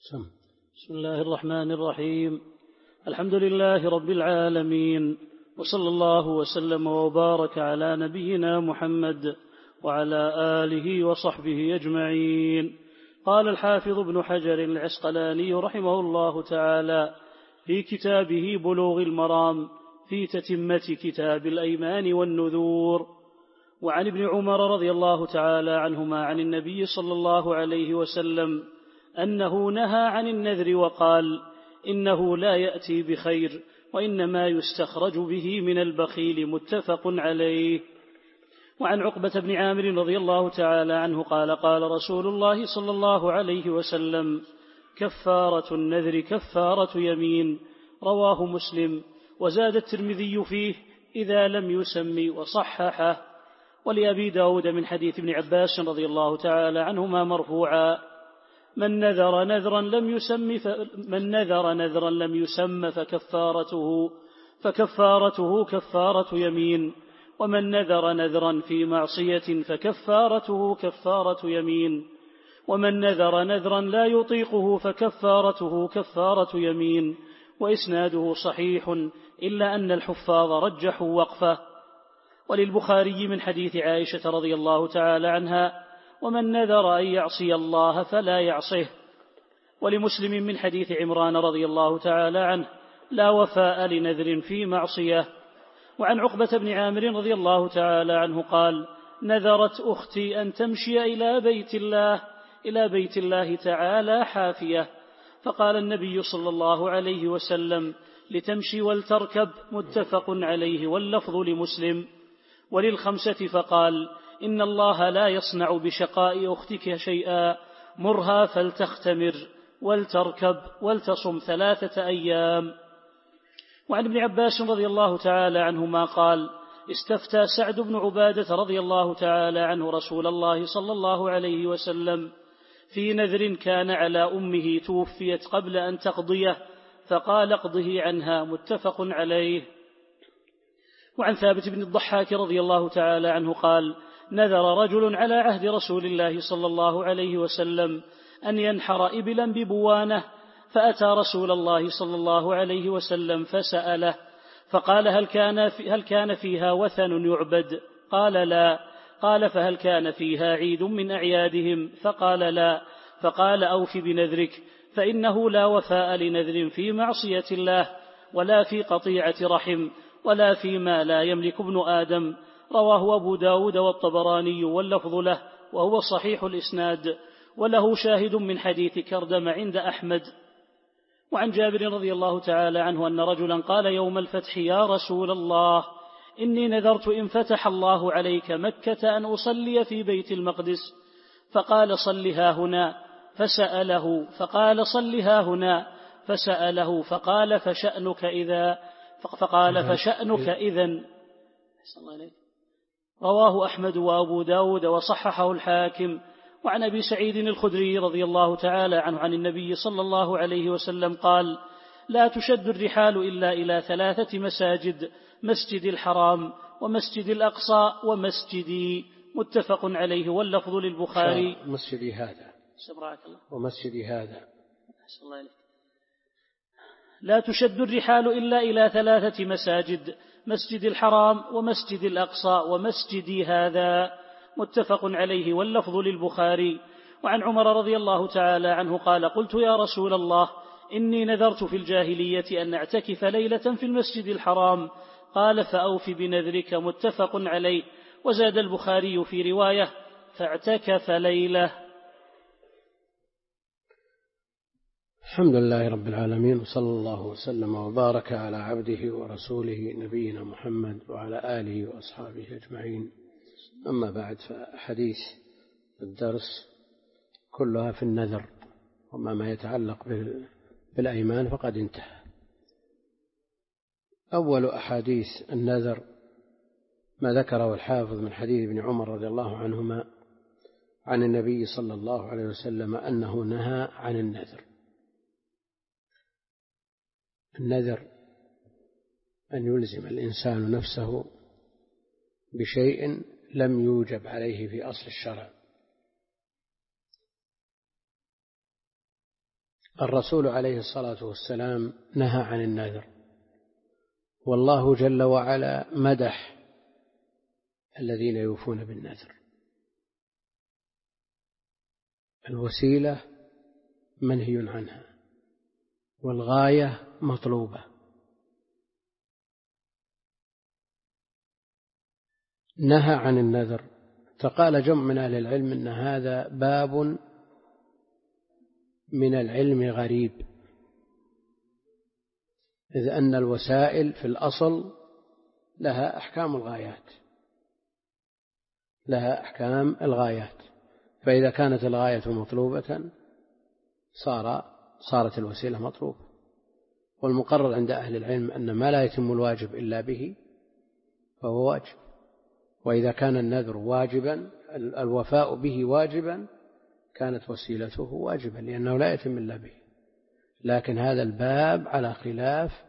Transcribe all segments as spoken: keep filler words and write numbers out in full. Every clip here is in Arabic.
سم. بسم الله الرحمن الرحيم. الحمد لله رب العالمين، وصلى الله وسلم وبارك على نبينا محمد وعلى آله وصحبه أجمعين. قال الحافظ ابن حجر العسقلاني رحمه الله تعالى في كتابه بلوغ المرام في تتمة كتاب الأيمان والنذور: وعن ابن عمر رضي الله تعالى عنهما عن النبي صلى الله عليه وسلم أنه نهى عن النذر وقال: إنه لا يأتي بخير، وإنما يستخرج به من البخيل. متفق عليه. وعن عقبة بن عامر رضي الله تعالى عنه قال: قال رسول الله صلى الله عليه وسلم: كفارة النذر كفارة يمين. رواه مسلم. وزاد الترمذي فيه: إذا لم يسمي، وصححه. ولأبي داود من حديث ابن عباس رضي الله تعالى عنهما مرفوعا: من نذر نذرا لم يسم ف... من نذر نذرا لم يسم فكفارته فكفارته كفارة يمين، ومن نذر نذرا في معصية فكفارته كفارة يمين، ومن نذر نذرا لا يطيقه فكفارته كفارة يمين. وإسناده صحيح، إلا أن الحفاظ رجحوا وقفه. وللبخاري من حديث عائشة رضي الله تعالى عنها: ومن نذر أن يعصي الله فلا يعصه. ولمسلم من حديث عمران رضي الله تعالى عنه: لا وفاء لنذر في معصية. وعن عقبة بن عامر رضي الله تعالى عنه قال: نذرت أختي أن تمشي إلى بيت الله إلى بيت الله تعالى حافية، فقال النبي صلى الله عليه وسلم: لتمشي ولتركب. متفق عليه، واللفظ لمسلم. وللخمسة فقال: إن الله لا يصنع بشقاء أختك شيئا، مرها فلتختمر ولتركب ولتصم ثلاثة أيام. وعن ابن عباس رضي الله تعالى عنهما قال: استفتى سعد بن عبادة رضي الله تعالى عنه رسول الله صلى الله عليه وسلم في نذر كان على أمه توفيت قبل أن تقضيه، فقال: اقضه عنها. متفق عليه. وعن ثابت بن الضحاك رضي الله تعالى عنه قال: نذر رجل على عهد رسول الله صلى الله عليه وسلم أن ينحر إبلا ببوانه، فأتى رسول الله صلى الله عليه وسلم فسأله، فقال: هل كان, في هل كان فيها وثن يعبد؟ قال: لا. قال: فهل كان فيها عيد من أعيادهم؟ فقال: لا. فقال: أوف بنذرك، فإنه لا وفاء لنذر في معصية الله، ولا في قطيعة رحم، ولا فيما لا يملك ابن آدم. رواه أبو داود والطبراني، واللفظ له، وهو صحيح الإسناد، وله شاهد من حديث كردم عند أحمد. وعن جابر رضي الله تعالى عنه أن رجلا قال يوم الفتح: يا رسول الله، إني نذرت إن فتح الله عليك مكة أن أصلي في بيت المقدس، فقال: صلها هنا. فسأله فقال: صلها هنا. فسأله فقال: فشأنك إذا فقال: فشأنك إذن. رواه أحمد وأبو داود وصححه الحاكم. وعن أبي سعيد الخدري رضي الله تعالى عنه عن النبي صلى الله عليه وسلم قال: لا تشد الرحال إلا إلى ثلاثة مساجد: مسجد الحرام، ومسجد الأقصى، ومسجدي. متفق عليه، واللفظ للبخاري. مسجدي هذا ومسجدي هذا. لا تشد الرحال إلا إلى ثلاثة مساجد: مسجد الحرام، ومسجد الأقصى، ومسجدي هذا. متفق عليه، واللفظ للبخاري. وعن عمر رضي الله تعالى عنه قال: قلت: يا رسول الله، إني نذرت في الجاهلية أن أعتكف ليلة في المسجد الحرام. قال: فأوف بنذرك. متفق عليه. وزاد البخاري في رواية: فاعتكف ليلة. الحمد لله رب العالمين، وصلى الله وسلم وبارك على عبده ورسوله نبينا محمد وعلى آله وأصحابه أجمعين. أما بعد، فحديث الدرس كلها في النذر، وما ما يتعلق بالأيمان فقد انتهى. أول أحاديث النذر ما ذكره الحافظ من حديث ابن عمر رضي الله عنهما عن النبي صلى الله عليه وسلم أنه نهى عن النذر. النذر أن يلزم الإنسان نفسه بشيء لم يوجب عليه في أصل الشرع، الرسول عليه الصلاة والسلام نهى عن النذر، والله جل وعلا مدح الذين يوفون بالنذر. الوسيلة منهي عنها، والغاية مطلوبة. نهى عن النذر، فقال جمع من أهل العلم أن هذا باب من العلم غريب، إذ أن الوسائل في الأصل لها أحكام الغايات، لها أحكام الغايات، فإذا كانت الغاية مطلوبة صار صارت الوسيلة مطلوبة. والمقرر عند أهل العلم أن ما لا يتم الواجب إلا به فهو واجب، وإذا كان النذر واجبا الوفاء به واجبا كانت وسيلته واجبا، لأنه لا يتم إلا به. لكن هذا الباب على خلاف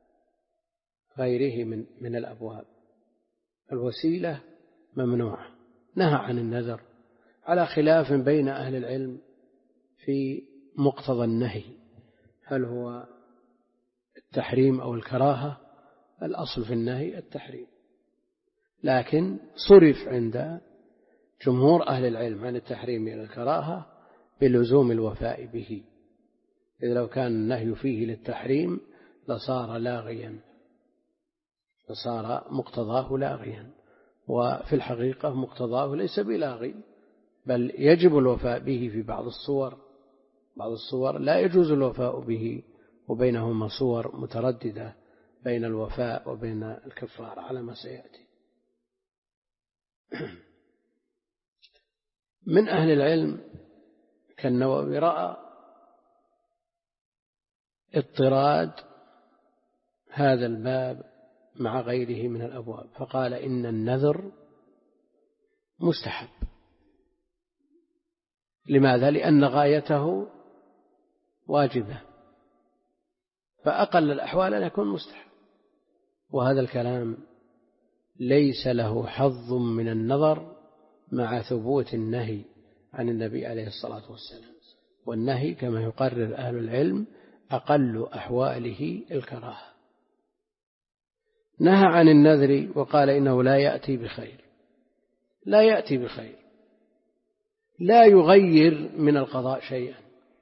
غيره من من الأبواب، الوسيلة ممنوعة. نهى عن النذر على خلاف بين أهل العلم في مقتضى النهي، هل هو التحريم أو الكراهة؟ الأصل في النهي التحريم، لكن صرف عند جمهور أهل العلم عن التحريم إلى الكراهة بلزوم الوفاء به، إذ لو كان النهي فيه للتحريم لصار لاغيا، لصار مقتضاه لاغيا، وفي الحقيقة مقتضاه ليس بلاغي، بل يجب الوفاء به في بعض الصور، بعض الصور لا يجوز الوفاء به، وبينهما صور مترددة بين الوفاء وبين الكفارة على ما سيأتي. من أهل العلم كالنووي رأى اضطراد هذا الباب مع غيره من الأبواب، فقال إن النذر مستحب. لماذا؟ لأن غايته واجبة، فأقل الأحوال أن يكون مستحب. وهذا الكلام ليس له حظ من النظر مع ثبوت النهي عن النبي عليه الصلاة والسلام، والنهي كما يقرر أهل العلم أقل أحواله الكراهة. نهى عن النذر وقال إنه لا يأتي بخير، لا يأتي بخير، لا يغير من القضاء شيئا.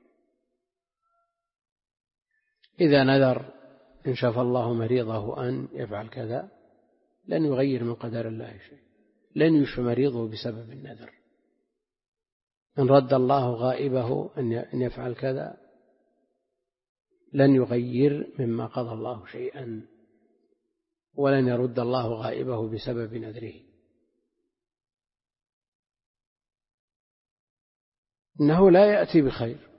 إذا نذر إن شاف الله مريضه أن يفعل كذا لن يغير من قدر الله شيء، لن يشفى مريضه بسبب النذر. إن رد الله غائبه أن يفعل كذا لن يغير مما قضى الله شيئا، ولن يرد الله غائبه بسبب نذره. إنه لا يأتي بخير،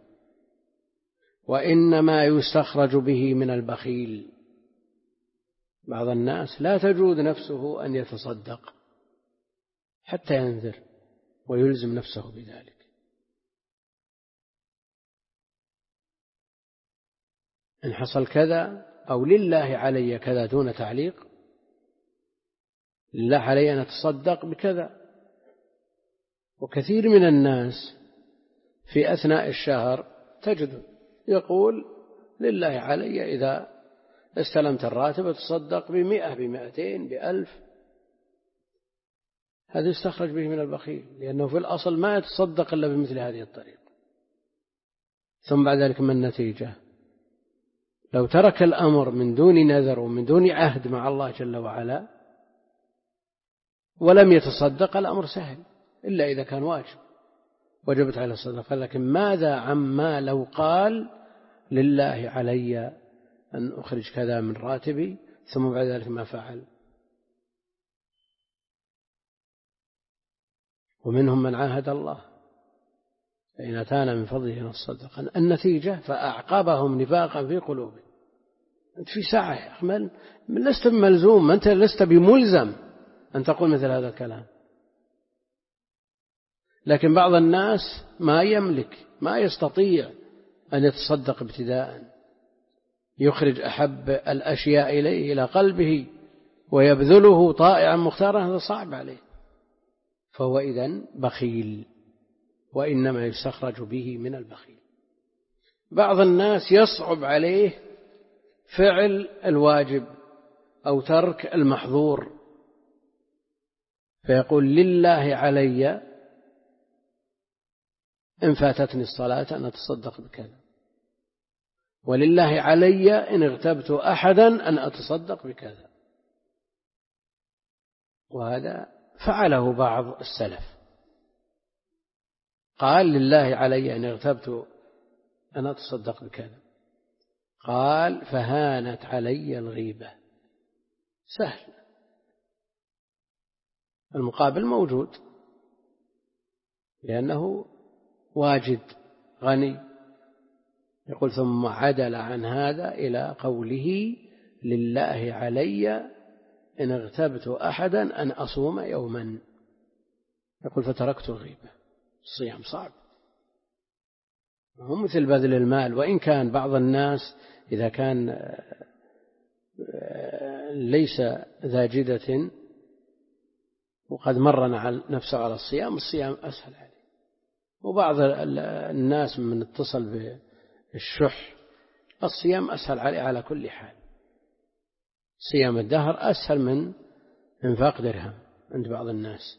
وإنما يستخرج به من البخيل. بعض الناس لا تجود نفسه أن يتصدق حتى ينذر ويلزم نفسه بذلك. إن حصل كذا أو لله علي كذا دون تعليق، لله علي أن أتصدق بكذا. وكثير من الناس في أثناء الشهر تجد يقول لله علي إذا استلمت الراتب تصدق بمئة بمئتين بألف. هذا يستخرج به من البخيل، لأنه في الأصل ما يتصدق إلا بمثل هذه الطريقة. ثم بعد ذلك ما النتيجة؟ لو ترك الأمر من دون نذر ومن دون عهد مع الله جل وعلا ولم يتصدق الأمر سهل، إلا إذا كان واجب وجبت على الصدقة. لكن ماذا عما لو قال لله علي أن أخرج كذا من راتبي ثم بعد ذلك ما فعل؟ ومنهم من عاهد الله فإن أتانا من فضله نصدق. النتيجة فأعقبهم نفاقا في قلوبهم. أنت في ساعة يا أخي من لست بملزوم، أنت لست بملزم أن تقول مثل هذا الكلام. لكن بعض الناس ما يملك، ما يستطيع أن يتصدق ابتداء، يخرج أحب الأشياء إليه إلى قلبه ويبذله طائعا مختارا، هذا صعب عليه، فهو إذن بخيل، وإنما يستخرج به من البخيل. بعض الناس يصعب عليه فعل الواجب أو ترك المحظور، فيقول لله علي إن فاتتني الصلاة أن أتصدق بكذا، ولله علي إن اغتبت أحدا أن أتصدق بكذا. وهذا فعله بعض السلف، قال لله علي إن اغتبت أن أتصدق بكذا، قال فهانت علي الغيبة. سهل، المقابل موجود لأنه واجد غني. يقول ثم عدل عن هذا إلى قوله لله علي إن اغتبت أحدا أن أصوم يوما. يقول فتركت الغيبة. الصيام صعب، هو مثل بذل المال، وإن كان بعض الناس إذا كان ليس ذا جدة وقد مرن نفسه على الصيام، الصيام أسهل عليه. وبعض الناس من اتصل بالشح، الصيام أسهل عليه على كل حال. صيام الدهر أسهل من انفاق درهم عند بعض الناس،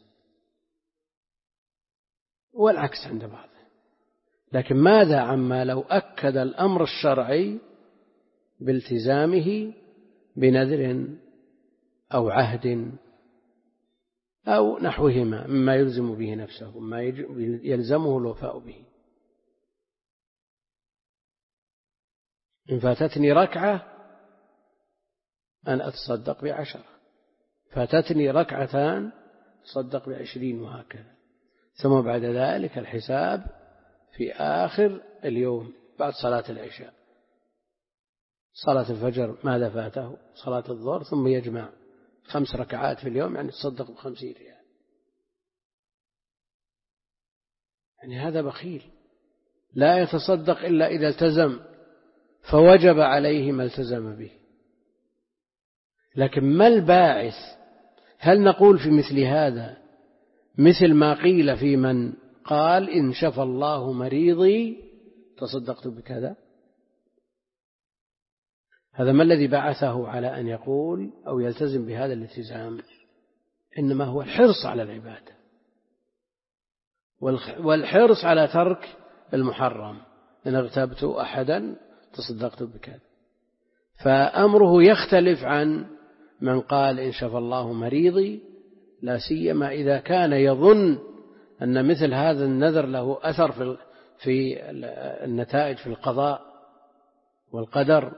والعكس عند بعض. لكن ماذا عما لو أكد الأمر الشرعي بالتزامه بنذر أو عهد أو نحوهما مما يلزم به نفسه وما يلزمه الوفاء به. إن فاتتني ركعة أن أتصدق بعشرة، فاتتني ركعتان تصدق بعشرين، وهكذا. ثم بعد ذلك الحساب في آخر اليوم بعد صلاة العشاء، صلاة الفجر ماذا فاته، صلاة الظهر، ثم يجمع خمس ركعات في اليوم، يعني تصدق بخمسين ريال. يعني هذا بخيل لا يتصدق إلا إذا التزم، فوجب عليه ما التزم به. لكن ما الباعث؟ هل نقول في مثل هذا مثل ما قيل في من قال إن شفى الله مريضي تصدقت بكذا؟ هذا ما الذي بعثه على أن يقول أو يلتزم بهذا الالتزام؟ إنما هو الحرص على العبادة والحرص على ترك المحرم. إن اغتبت أحدا تصدقت بكذا. فأمره يختلف عن من قال إن شفى الله مريضي، لا سيما إذا كان يظن أن مثل هذا النذر له أثر في في النتائج في القضاء والقدر،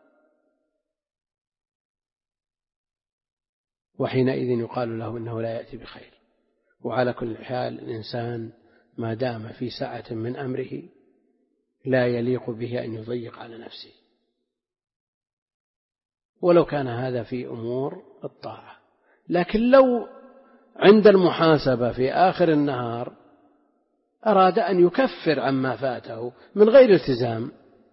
وحينئذ يقال له إنه لا يأتي بخير. وعلى كل حال الإنسان ما دام في سعة من أمره لا يليق به أن يضيق على نفسه، ولو كان هذا في أمور الطاعة. لكن لو عند المحاسبة في آخر النهار أراد أن يكفر عما فاته من غير التزام،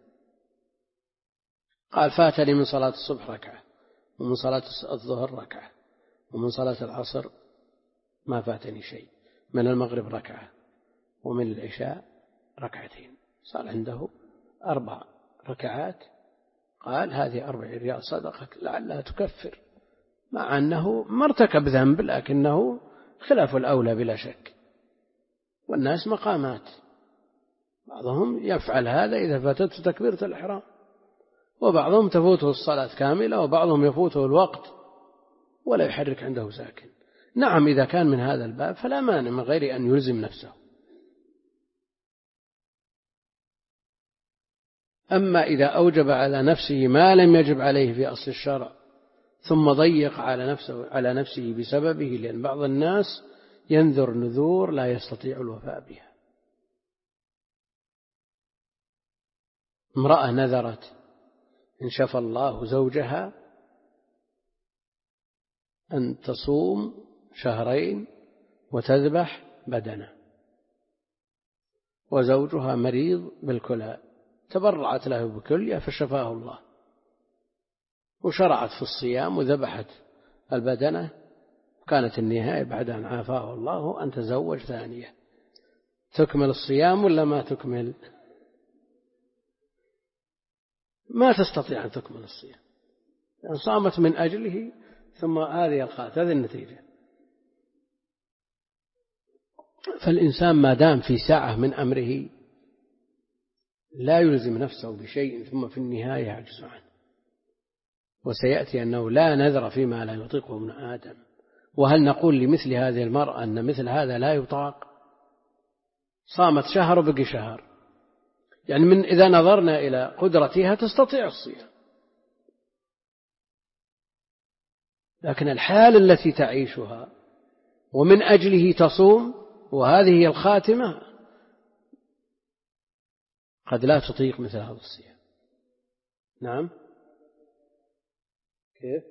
قال فاتني من صلاة الصبح ركعة، ومن صلاة الظهر ركعة، ومن صلاة العصر ما فاتني شيء، من المغرب ركعة، ومن العشاء ركعتين، صار عنده أربع ركعات. قال هذه أربع ريال صدقة لعلها تكفر، مع أنه ما ارتكب ذنب لكنه خلاف الأولى بلا شك. والناس مقامات، بعضهم يفعل هذا إذا فاتته تكبيرة الإحرام، وبعضهم تفوته الصلاة كاملة، وبعضهم يفوته الوقت ولا يحرك عنده ساكن. نعم إذا كان من هذا الباب فلا مانع من غير أن يلزم نفسه. أما إذا أوجب على نفسه ما لم يجب عليه في أصل الشرع ثم ضيق على نفسه على نفسه بسببه، لأن بعض الناس ينذر نذور لا يستطيع الوفاء بها. امرأة نذرت إن شفى الله زوجها أن تصوم شهرين وتذبح بدنه، وزوجها مريض بالكلى، تبرعت له بكلية فشفاه الله، وشرعت في الصيام وذبحت البدنة. كانت النهاية بعد أن عافاه الله أن تزوج ثانية. تكمل الصيام ولا ما تكمل؟ ما تستطيع أن تكمل الصيام، يعني صامت من أجله ثم هذه الخات هذه النتيجة. فالإنسان ما دام في ساعة من أمره لا يلزم نفسه بشيء ثم في النهاية يعجز عنه. وسيأتي أنه لا نذر فيما لا يطيقه ابن آدم. وهل نقول لمثل هذه المرأة أن مثل هذا لا يطاق؟ صامت شهر وبقي شهر، يعني من إذا نظرنا إلى قدرتها تستطيع الصيام، لكن الحال التي تعيشها ومن أجله تصوم وهذه هي الخاتمة قد لا تطيق مثل هذا الصيام. نعم، كيف؟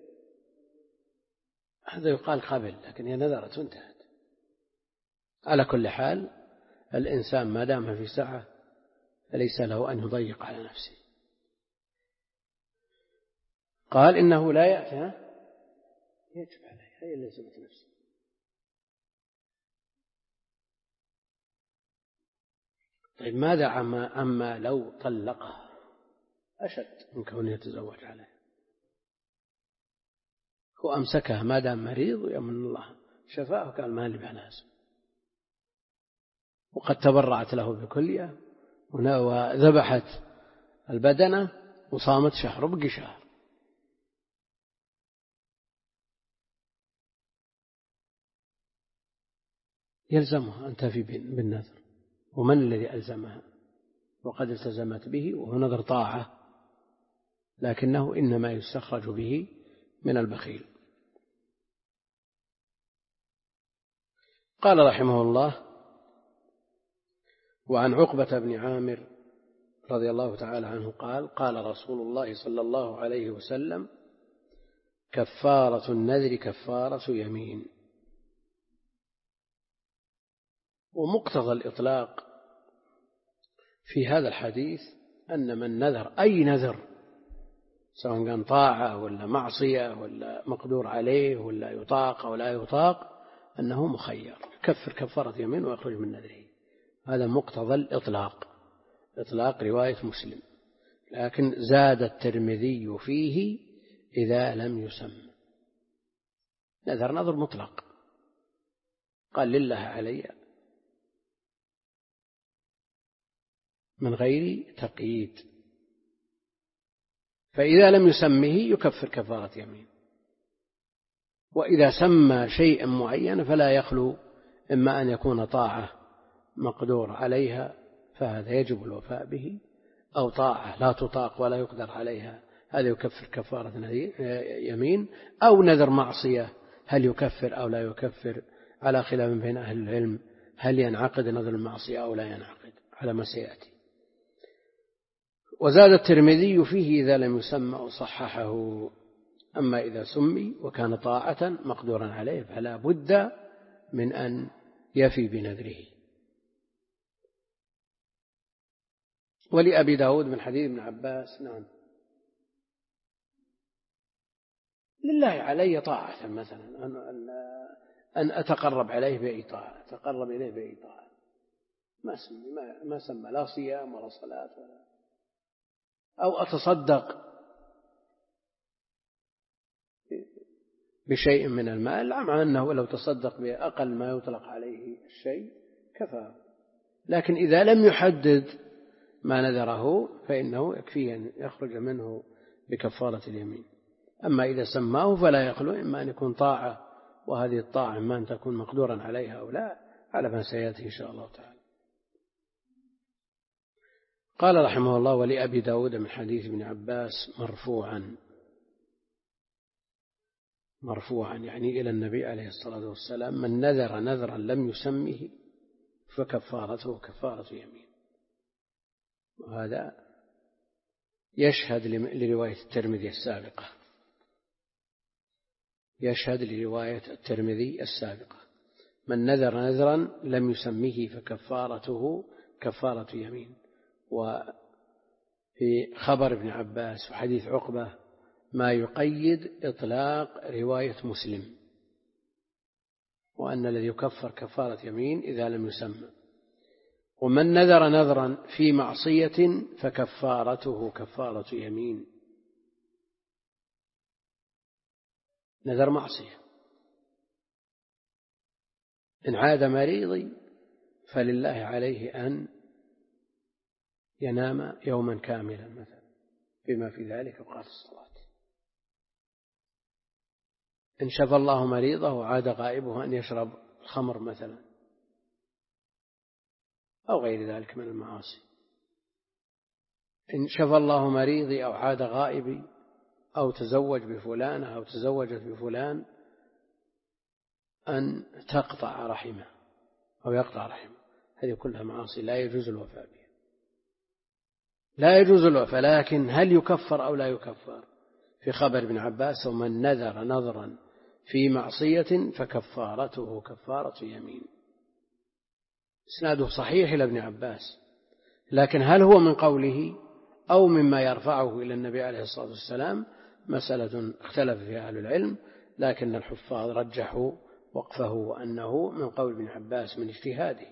هذا يقال قبل، لكن هي نذرت وانتهت. على كل حال الإنسان ما دام في سعة فليس له أن يضيق على نفسه. قال إنه لا يأتي، يجب عليه، هي اللي لزمت نفسه. طيب ماذا عما أما لو طلقها أشد من كونه يتزوج عليه، هو أمسكها ما دام مريض ويمن الله شفاه كان ما لي لازم، وقد تبرعت له بكلية وذبحت البدنة وصامت شهر وبقي شهر. يلزمها أن تفي بالنذر. ومن الذي ألزمها؟ وقد التزمت به، وهو نذر طاعة، لكنه إنما يستخرج به من البخيل. قال رحمه الله: وعن عقبة بن عامر رضي الله تعالى عنه قال: قال رسول الله صلى الله عليه وسلم: كفارة النذر كفارة يمين. ومقتضى الإطلاق في هذا الحديث أن من نذر أي نذر، سواء كان طاعة ولا معصية ولا مقدور عليه ولا يطاق أو لا يطاق، أنه مخير كفر كفارة يمين ويخرج من نذره. هذا مقتضى الإطلاق، إطلاق رواية مسلم. لكن زاد الترمذي فيه إذا لم يسمى. نذر نذر مطلق، قال لله علي من غير تقييد، فإذا لم يسمه يكفر كفارة يمين. وإذا سمى شيئا معينا فلا يخلو إما أن يكون طاعة مقدور عليها فهذا يجب الوفاء به، أو طاعة لا تطاق ولا يقدر عليها هذا يكفر كفارة يمين، أو نذر معصية هل يكفر أو لا يكفر، على خلاف بين أهل العلم هل ينعقد نذر المعصية أو لا ينعقد على ما سيأتي. وزاد الترمذي فيه إذا لم يسمى وصححه. أما إذا سمي وكان طاعة مقدورا عليه فلا بد من أن يفي بنذره. ولأبي داود من حديث ابن عباس: نعم، لله علي طاعة، مثلا أن أن أتقرب عليه بأي طاعة، أتقرب إليه بأي طاعة، ما سمي ما, ما سمى لا صيام ولا صلاة ولا، أو أتصدق بشيء من المال، مع أنه لو تصدق بأقل ما يطلق عليه الشيء كفى. لكن إذا لم يحدد ما نذره فإنه يكفيه أن يخرج منه بكفارة اليمين. أما إذا سماه فلا يخلو إما أن يكون طاعة، وهذه الطاعة إما أن تكون مقدورا عليها أو لا، على ما سيأتي إن شاء الله تعالى. قال رحمه الله: ولأبي داود من حديث ابن عباس مرفوعا، مرفوعا يعني إلى النبي عليه الصلاة والسلام: من نذر نذرا لم يسمه فكفارته كفارة يمين. وهذا يشهد لرواية الترمذي السابقة، يشهد لرواية الترمذي السابقة: من نذر نذرا لم يسمه فكفارته كفارة يمين. وفي خبر ابن عباس وحديث عقبة ما يقيد إطلاق رواية مسلم، وأن الذي يكفر كفارة يمين إذا لم يسمى. ومن نذر نذرا في معصية فكفارته كفارة يمين. نذر معصية، إن عاد مريضي فلله عليه أن ينام يوما كاملا مثلا بما في ذلك أوقات الصلاة. إن شفى الله مريضه وعاد غائبه أن يشرب الخمر مثلا أو غير ذلك من المعاصي. إن شفى الله مريضي أو عاد غائبي أو تزوج بفلانة أو تزوجت بفلان أن تقطع رحمه أو يقطع رحمه، هذه كلها معاصي لا يجوز الوفاء بها، لا يجوز الوفاء. لكن هل يكفر أو لا يكفر؟ في خبر ابن عباس: ومن نذر نذرا في معصية فكفارته كفارة يمين. إسناده صحيح إلى ابن عباس، لكن هل هو من قوله أو مما يرفعه إلى النبي عليه الصلاة والسلام مسألة اختلف فيها أهل العلم، لكن الحفاظ رجحوا وقفه وأنه من قول ابن عباس من اجتهاده.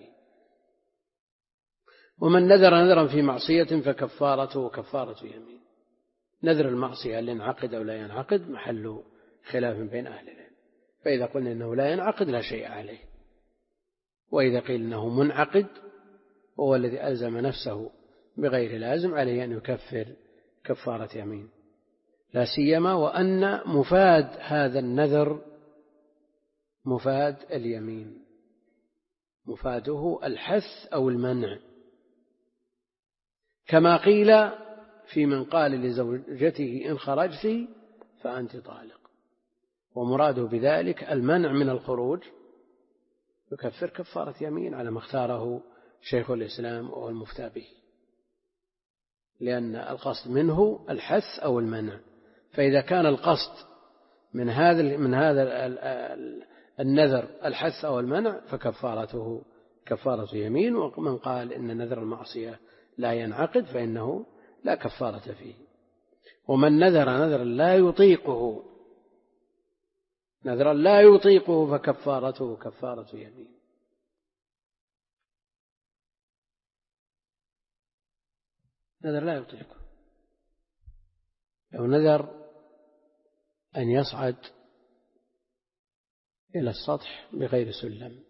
ومن نذر نذرا في معصية فكفارته كفارة يمين. نذر المعصية هل ينعقد أو لا ينعقد محل خلاف بين أهل العلم، فإذا قلنا إنه لا ينعقد لا شيء عليه، وإذا قيل إنه منعقد وهو الذي ألزم نفسه بغير لازم عليه أن يكفر كفارة يمين، لا سيما وأن مفاد هذا النذر مفاد اليمين، مفاده الحث أو المنع، كما قيل في من قال لزوجته إن خرجت فأنت طالق، ومراده بذلك المنع من الخروج، يكفر كفارة يمين على ما اختاره شيخ الإسلام وهو المفتى به، لأن القصد منه الحث أو المنع. فإذا كان القصد من هذا من هذا النذر الحث أو المنع فكفارته كفارة يمين. ومن قال إن نذر المعصية لا ينعقد فإنه لا كفارة فيه. ومن نذر نذرا لا يطيقه نذرا لا يطيقه فكفارته كفارة يمين. نذر لا يطيقه، لو نذر أن يصعد إلى السطح بغير سلم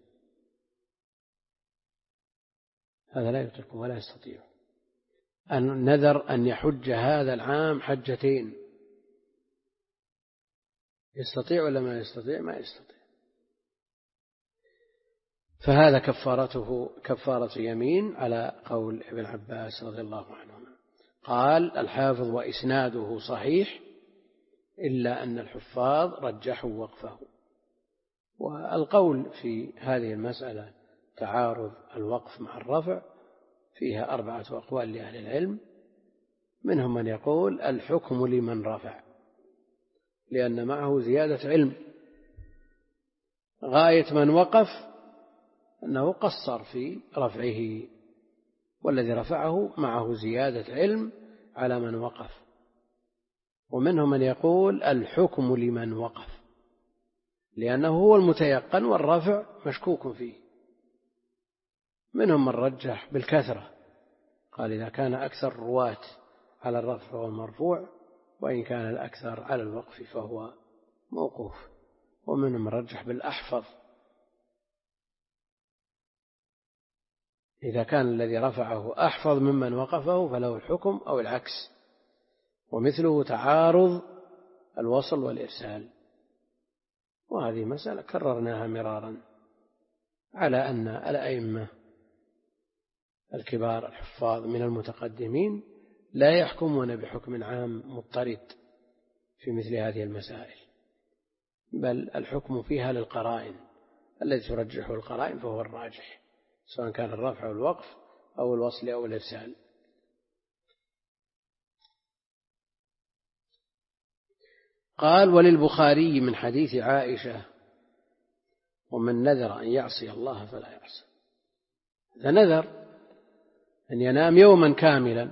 هذا لا يطيقه ولا يستطيع. أن نذر أن يحج هذا العام حجتين، يستطيع ولا ما يستطيع؟ ما يستطيع. فهذا كفارته كفارة يمين على قول ابن عباس رضي الله عنهما. قال الحافظ: وإسناده صحيح إلا أن الحفاظ رجحوا وقفه. والقول في هذه المسألة تعارض الوقف مع الرفع فيها أربعة أقوال لأهل العلم، منهم من يقول الحكم لمن رفع لأن معه زيادة علم، غاية من وقف أنه قصر في رفعه، والذي رفعه معه زيادة علم على من وقف. ومنهم من يقول الحكم لمن وقف لأنه هو المتيقن والرفع مشكوك فيه. منهم من رجح بالكثرة، قال إذا كان أكثر الرواة على الرفع فهو المرفوع، وإن كان الأكثر على الوقف فهو موقوف. ومنهم من رجح بالأحفظ، إذا كان الذي رفعه أحفظ ممن وقفه فله الحكم أو العكس. ومثله تعارض الوصل والإرسال، وهذه مسألة كررناها مرارا على أن الأئمة الكبار الحفاظ من المتقدمين لا يحكمون بحكم عام مضطرد في مثل هذه المسائل، بل الحكم فيها للقرائن، الذي ترجحه القرائن فهو الراجح، سواء كان الرفع أو الوقف أو الوصل أو الإرسال. قال: وللبخاري من حديث عائشة: ومن نذر أن يعصي الله فلا يعصي. إذا نذر أن ينام يوما كاملا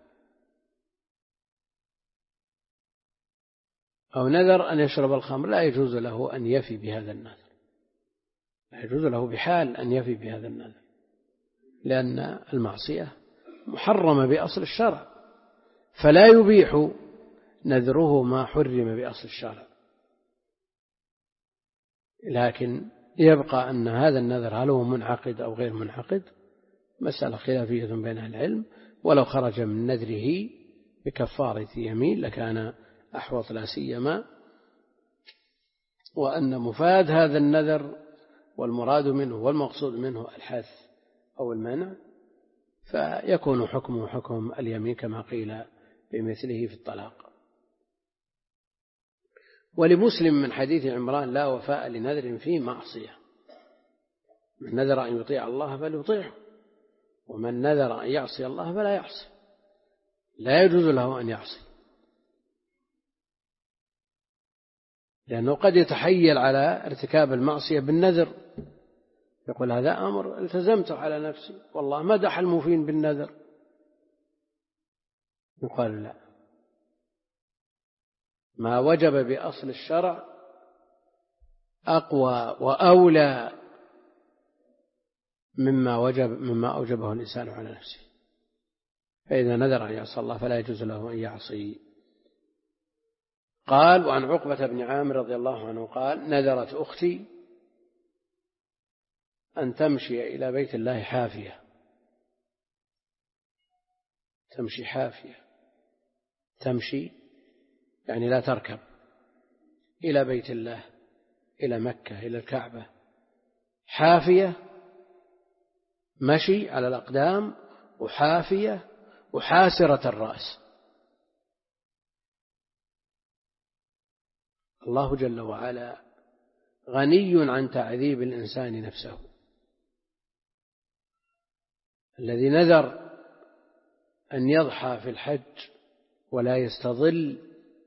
أو نذر أن يشرب الخمر لا يجوز له أن يفي بهذا النذر، لا يجوز له بحال أن يفي بهذا النذر، لأن المعصية محرمة بأصل الشرع، فلا يبيح نذره ما حرم بأصل الشرع. لكن يبقى أن هذا النذر هل هو منعقد أو غير منعقد مسألة خلافية بين أهل العلم، ولو خرج من نذره بكفارة يمين لكان أحوط، لا سيما وأن مفاد هذا النذر والمراد منه والمقصود منه الحث أو المنع، فيكون حكمه حكم اليمين كما قيل بمثله في الطلاق. ولمسلم من حديث عمران: لا وفاء لنذر فيه معصية، من نذر أن يطيع الله فليطيعه، ومن نذر أن يعصي الله فلا يعصي، لا يجوز له أن يعصي، لأنه قد يتحيل على ارتكاب المعصية بالنذر، يقول هذا أمر التزمته على نفسي، والله مدح الموفين بالنذر، يقال لا، ما وجب بأصل الشرع أقوى وأولى مما وجب مما أوجبه الإنسان على نفسه، فإذا نذر أن يعصي الله فلا يجوز له أن يعصي. قال: وعن عقبة بن عامر رضي الله عنه قال: نذرت أختي أن تمشي إلى بيت الله حافية، تمشي حافية، تمشي يعني لا تركب، إلى بيت الله، إلى مكة، إلى الكعبة، حافية مشي على الأقدام، وحافية وحاسرة الرأس. الله جل وعلا غني عن تعذيب الإنسان نفسه. الذي نذر أن يضحى في الحج ولا يستظل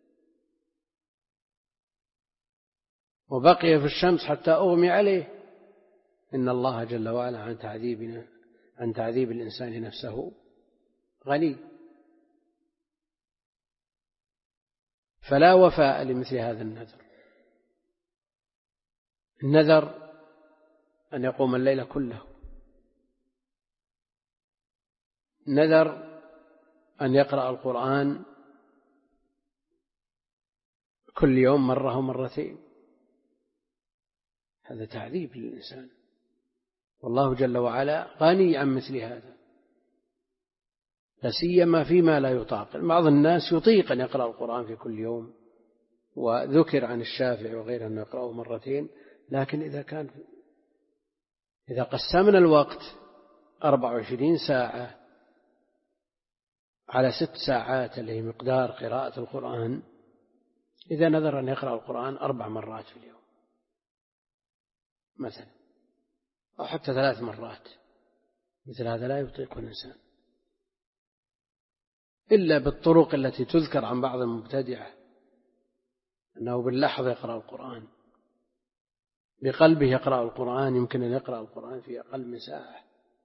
وبقي في الشمس حتى أغمي عليه، إن الله جل وعلا عن تعذيبنا عن تعذيب الإنسان نفسه غني، فلا وفاء لمثل هذا النذر. النذر أن يقوم الليل كله، نذر أن يقرأ القرآن كل يوم مرة أو مرتين، هذا تعذيب للإنسان، والله جل وعلا غني عن مثل هذا، لا سيما فيما لا يطاق. بعض الناس يطيق أن يقرأ القرآن في كل يوم، وذكر عن الشافعي وغيره أنه يقرأه مرتين، لكن إذا كان إذا قسمنا الوقت أربع وعشرين ساعة على ست ساعات اللي هي مقدار قراءة القرآن، إذا نذر أن يقرأ القرآن أربع مرات في اليوم مثلا، أو حتى ثلاث مرات، مثل هذا لا يطيق الإنسان إلا بالطرق التي تذكر عن بعض المبتدعة، أنه باللحظة يقرأ القرآن، بقلبه يقرأ القرآن، يمكن أن يقرأ القرآن في أقل من ساعة،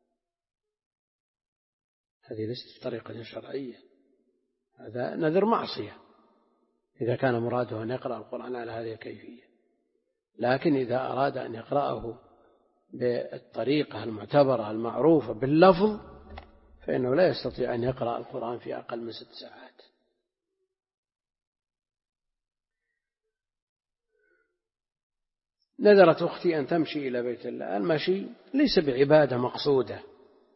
هذه ليست طريقة شرعية، هذا نذر معصية إذا كان مراده أن يقرأ القرآن على هذه الكيفية. لكن إذا أراد أن يقرأه بالطريقة المعتبرة المعروفة باللفظ، فإنه لا يستطيع أن يقرأ القرآن في أقل من ست ساعات. نذرت أختي أن تمشي إلى بيت الله. المشي ليس بعبادة مقصودة،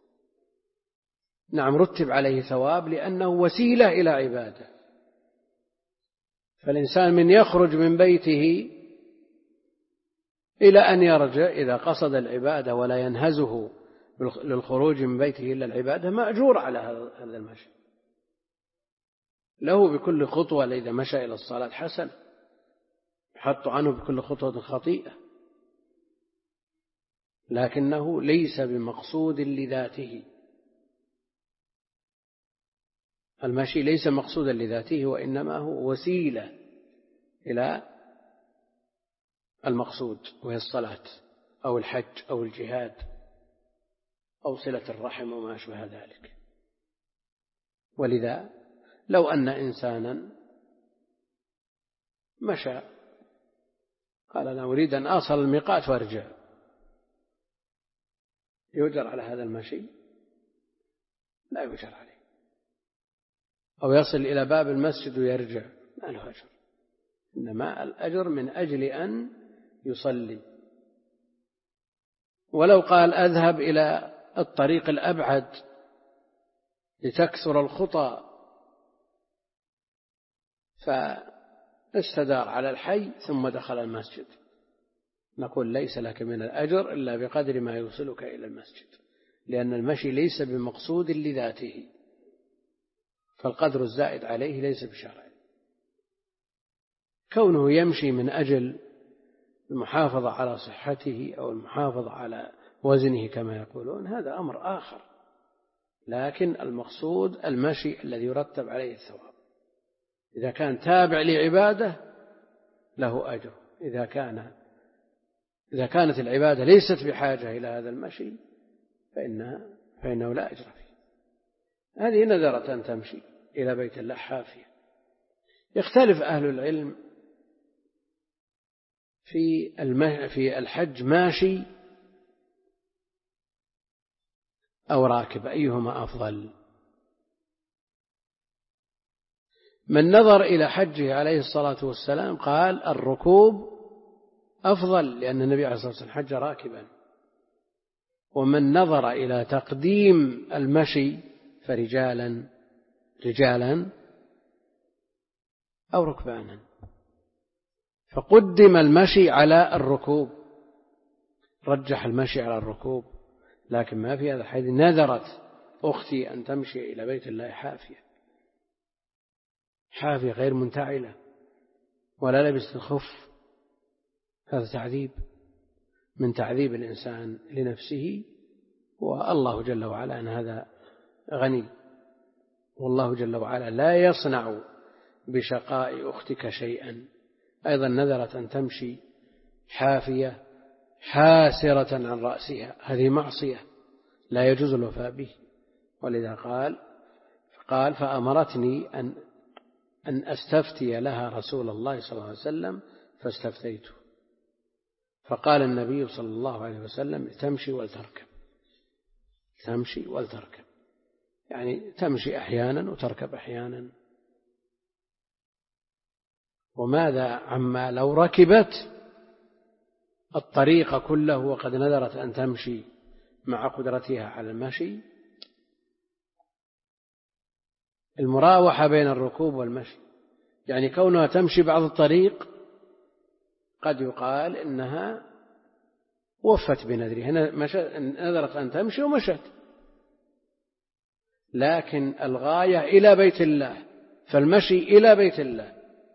نعم رتب عليه ثواب لأنه وسيلة إلى عبادة، فالإنسان من يخرج من بيته إلى أن يرجع إذا قصد العبادة ولا ينهزه للخروج من بيته إلا العبادة مأجور على هذا المشي، له بكل خطوة إذا مشى إلى الصلاة حسن، يحط عنه بكل خطوة خطيئة، لكنه ليس بمقصود لذاته. المشي ليس مقصودا لذاته، وإنما هو وسيلة إلى المقصود، وهي الصلاة أو الحج أو الجهاد أو صلة الرحم وما أشبه ذلك. ولذا لو أن إنسانا مشى قال أنا أريد أن أصل الميقات وأرجع، يؤجر على هذا المشي لا يؤجر عليه، أو يصل إلى باب المسجد ويرجع ما له أجر، إنما الأجر من أجل أن يصلي. ولو قال أذهب إلى الطريق الأبعد لتكثر الخطى فاستدار على الحي ثم دخل المسجد، نقول ليس لك من الأجر إلا بقدر ما يوصلك إلى المسجد، لأن المشي ليس بمقصود لذاته، فالقدر الزائد عليه ليس بشرع. كونه يمشي من أجل المحافظة على صحته أو المحافظة على وزنه كما يقولون هذا أمر آخر، لكن المقصود المشي الذي يرتب عليه الثواب. إذا كان تابع لعبادة له أجر، إذا كان إذا كانت العبادة ليست بحاجة إلى هذا المشي فإنها فإنه لا أجر فيه. هذه نذرت أن تمشي إلى بيت الله حافية. يختلف أهل العلم في في الحج ماشي أو راكب أيهما أفضل. من نظر إلى حجه عليه الصلاة والسلام قال الركوب أفضل، لأن النبي عليه الصلاة والسلام حج راكبا. ومن نظر إلى تقديم المشي فرجالا رجالا أو ركبانا، فقدم المشي على الركوب، رجح المشي على الركوب. لكن ما في هذا الحديث نذرت أختي أن تمشي إلى بيت الله حافية، حافية غير منتعلة ولا لبست الخف، هذا تعذيب من تعذيب الإنسان لنفسه، والله جل وعلا أن هذا غني، والله جل وعلا لا يصنع بشقاء أختك شيئا. أيضا نذرت أن تمشي حافية حاسرة عن رأسها، هذه معصية لا يجوز الوفاء به، ولذا قال قال فأمرتني أن أن أستفتي لها رسول الله صلى الله عليه وسلم فاستفتيته، فقال النبي صلى الله عليه وسلم تمشي ولتركب، تمشي ولتركب، يعني تمشي أحيانا وتركب أحيانا. وماذا عما لو ركبت الطريق كله وقد نذرت أن تمشي مع قدرتها على المشي؟ المراوحة بين الركوب والمشي، يعني كونها تمشي بعض الطريق قد يقال إنها وفت بنذرها، نذرت أن تمشي ومشت، لكن الغاية إلى بيت الله، فالمشي إلى بيت الله،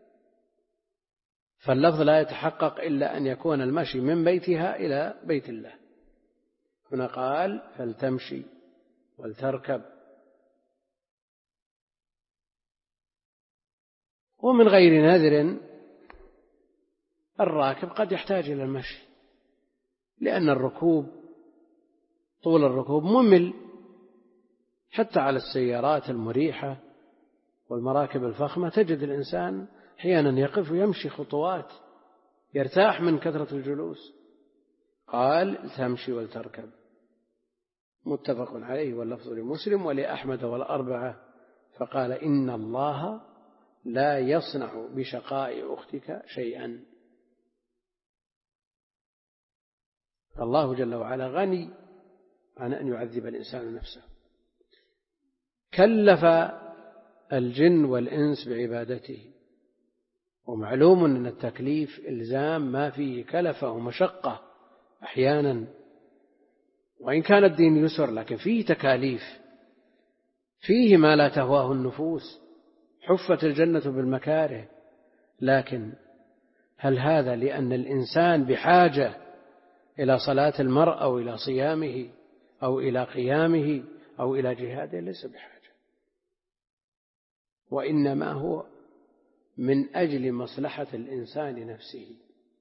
فاللفظ لا يتحقق إلا أن يكون المشي من بيتها إلى بيت الله. هنا قال فلتمشي ولتركب. ومن غير نذر الراكب قد يحتاج إلى المشي، لأن الركوب طول الركوب ممل، حتى على السيارات المريحة والمراكب الفخمة تجد الإنسان أحيانا يقف ويمشي خطوات يرتاح من كثرة الجلوس. قال تمشي ولتركب، متفق عليه واللفظ لمسلم ولأحمد والأربعة. فقال إن الله لا يصنع بشقاء أختك شيئا. الله جل وعلا غني عن أن يعذب الإنسان نفسه، كلف الجن والإنس بعبادته، ومعلوم أن التكليف إلزام ما فيه كلفة ومشقة أحيانا، وإن كان الدين يسر لكن فيه تكاليف، فيه ما لا تهواه النفوس، حفت الجنة بالمكاره. لكن هل هذا لأن الإنسان بحاجة إلى صلاة المرء أو إلى صيامه أو إلى قيامه أو إلى جهاده؟ ليس بحاجة، وإنما هو من أجل مصلحة الإنسان نفسه.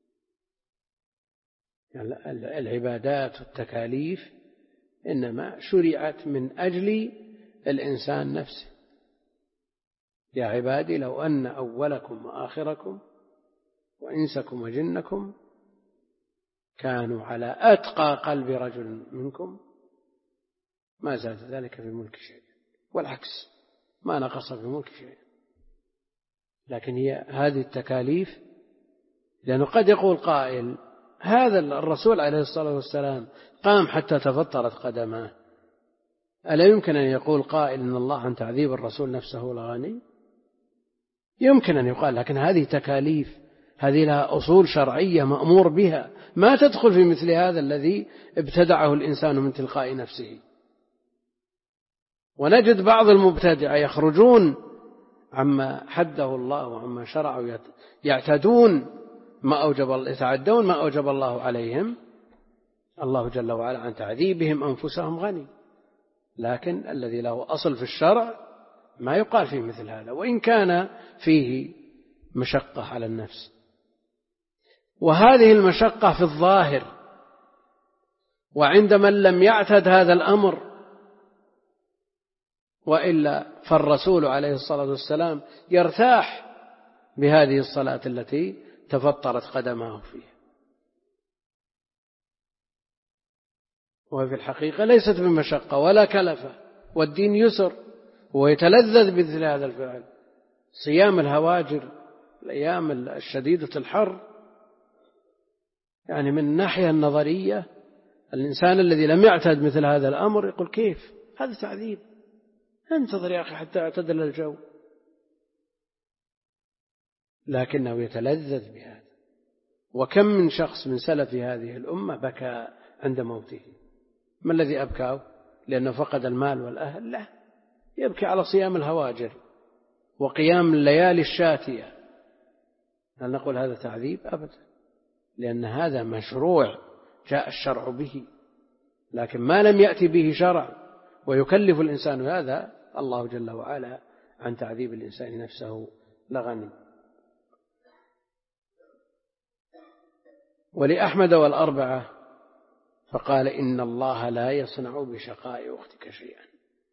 يعني العبادات والتكاليف إنما شرعت من أجل الإنسان نفسه. يا عبادي لو أن أولكم وآخركم وإنسكم وجنكم كانوا على أتقى قلب رجل منكم ما زاد ذلك في ملك شيء. والعكس، ما نقص في الملك شيء. لكن هي هذه التكاليف، لأنه قد يقول قائل هذا الرسول عليه الصلاة والسلام قام حتى تفطرت قدماه، ألا يمكن أن يقول قائل إن الله عن تعذيب الرسول نفسه لغني؟ يمكن أن يقال، لكن هذه تكاليف، هذه لها أصول شرعية مأمور بها، ما تدخل في مثل هذا الذي ابتدعه الإنسان من تلقاء نفسه. ونجد بعض المبتدعة يخرجون عما حده الله وعما شرعه، يعتدون ما أوجب الله، يتعدون ما أوجب الله عليهم. الله جل وعلا عن تعذيبهم أنفسهم غني، لكن الذي له أصل في الشرع ما يقال فيه مثل هذا، وإن كان فيه مشقة على النفس. وهذه المشقة في الظاهر، وعند من لم يعتد هذا الأمر، وإلا فالرسول عليه الصلاة والسلام يرتاح بهذه الصلاة التي تفطرت قدماه فيها. وفي الحقيقة ليست بمشقة ولا كلفة، والدين يسر، ويتلذذ بمثل هذا الفعل. صيام الهواجر الأيام الشديدة الحر، يعني من الناحية النظرية الإنسان الذي لم يعتد مثل هذا الأمر يقول كيف هذا تعذيب، انتظر يا أخي حتى اعتدل الجو، لكنه يتلذذ بهذا. وكم من شخص من سلف هذه الأمة بكى عند موته. ما الذي أبكاه؟ لأنه فقد المال والأهل؟ لا، يبكي على صيام الهواجر وقيام الليالي الشاتية. هل نقول هذا تعذيب؟ أبدا، لأن هذا مشروع جاء الشرع به، لكن ما لم يأتي به شرع ويكلف الإنسان هذا، الله جل وعلا عن تعذيب الإنسان نفسه لغني. ولأحمد والأربعة فقال إن الله لا يصنع بشقاء أختك شيئا،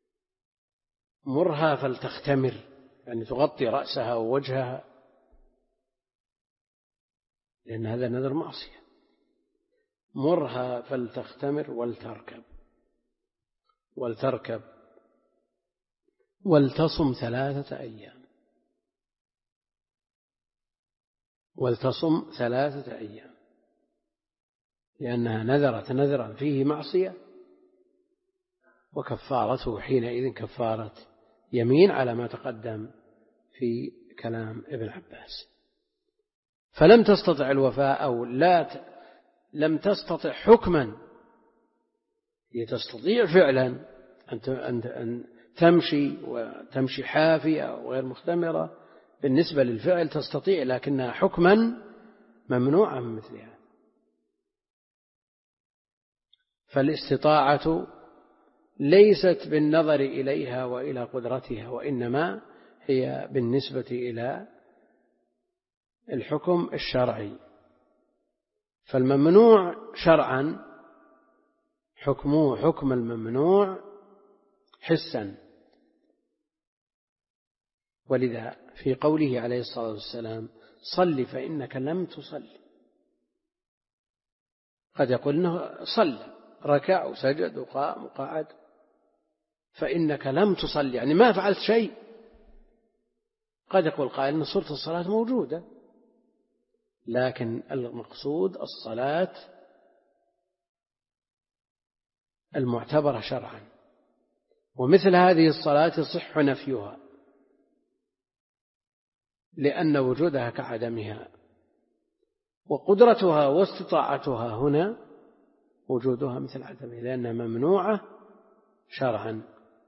مرها فلتختمر، يعني تغطي رأسها ووجهها، لأن هذا نذر معصية. مرها فلتختمر ولتركب ولتركب ولتصم ثلاثة أيام ولتصم ثلاثة أيام لأنها نذرت نذرا فيه معصية، وكفارته حينئذ كفارة يمين على ما تقدم في كلام ابن عباس. فلم تستطع الوفاء أو لا ت... لم تستطع حكما، هي تستطيع فعلا أن... أن... أن تمشي وتمشي حافية وغير مختمرة، بالنسبة للفعل تستطيع، لكنها حكما ممنوعة من مثلها. فالاستطاعة ليست بالنظر إليها وإلى قدرتها، وإنما هي بالنسبة إلى الحكم الشرعي. فالممنوع شرعا حكمه حكم الممنوع حسا. ولذا في قوله عليه الصلاة والسلام صل فإنك لم تصل، قد يقول إنه صلى، ركع وسجد وقام وقعد، فإنك لم تصل يعني ما فعلت شيء. قد يقول قائل إن صورة الصلاة موجودة، لكن المقصود الصلاة المعتبرة شرعا، ومثل هذه الصلاة يصح نفيها لأن وجودها كعدمها، وقدرتها واستطاعتها هنا وجودها مثل عدمها لأنها ممنوعة شرعا.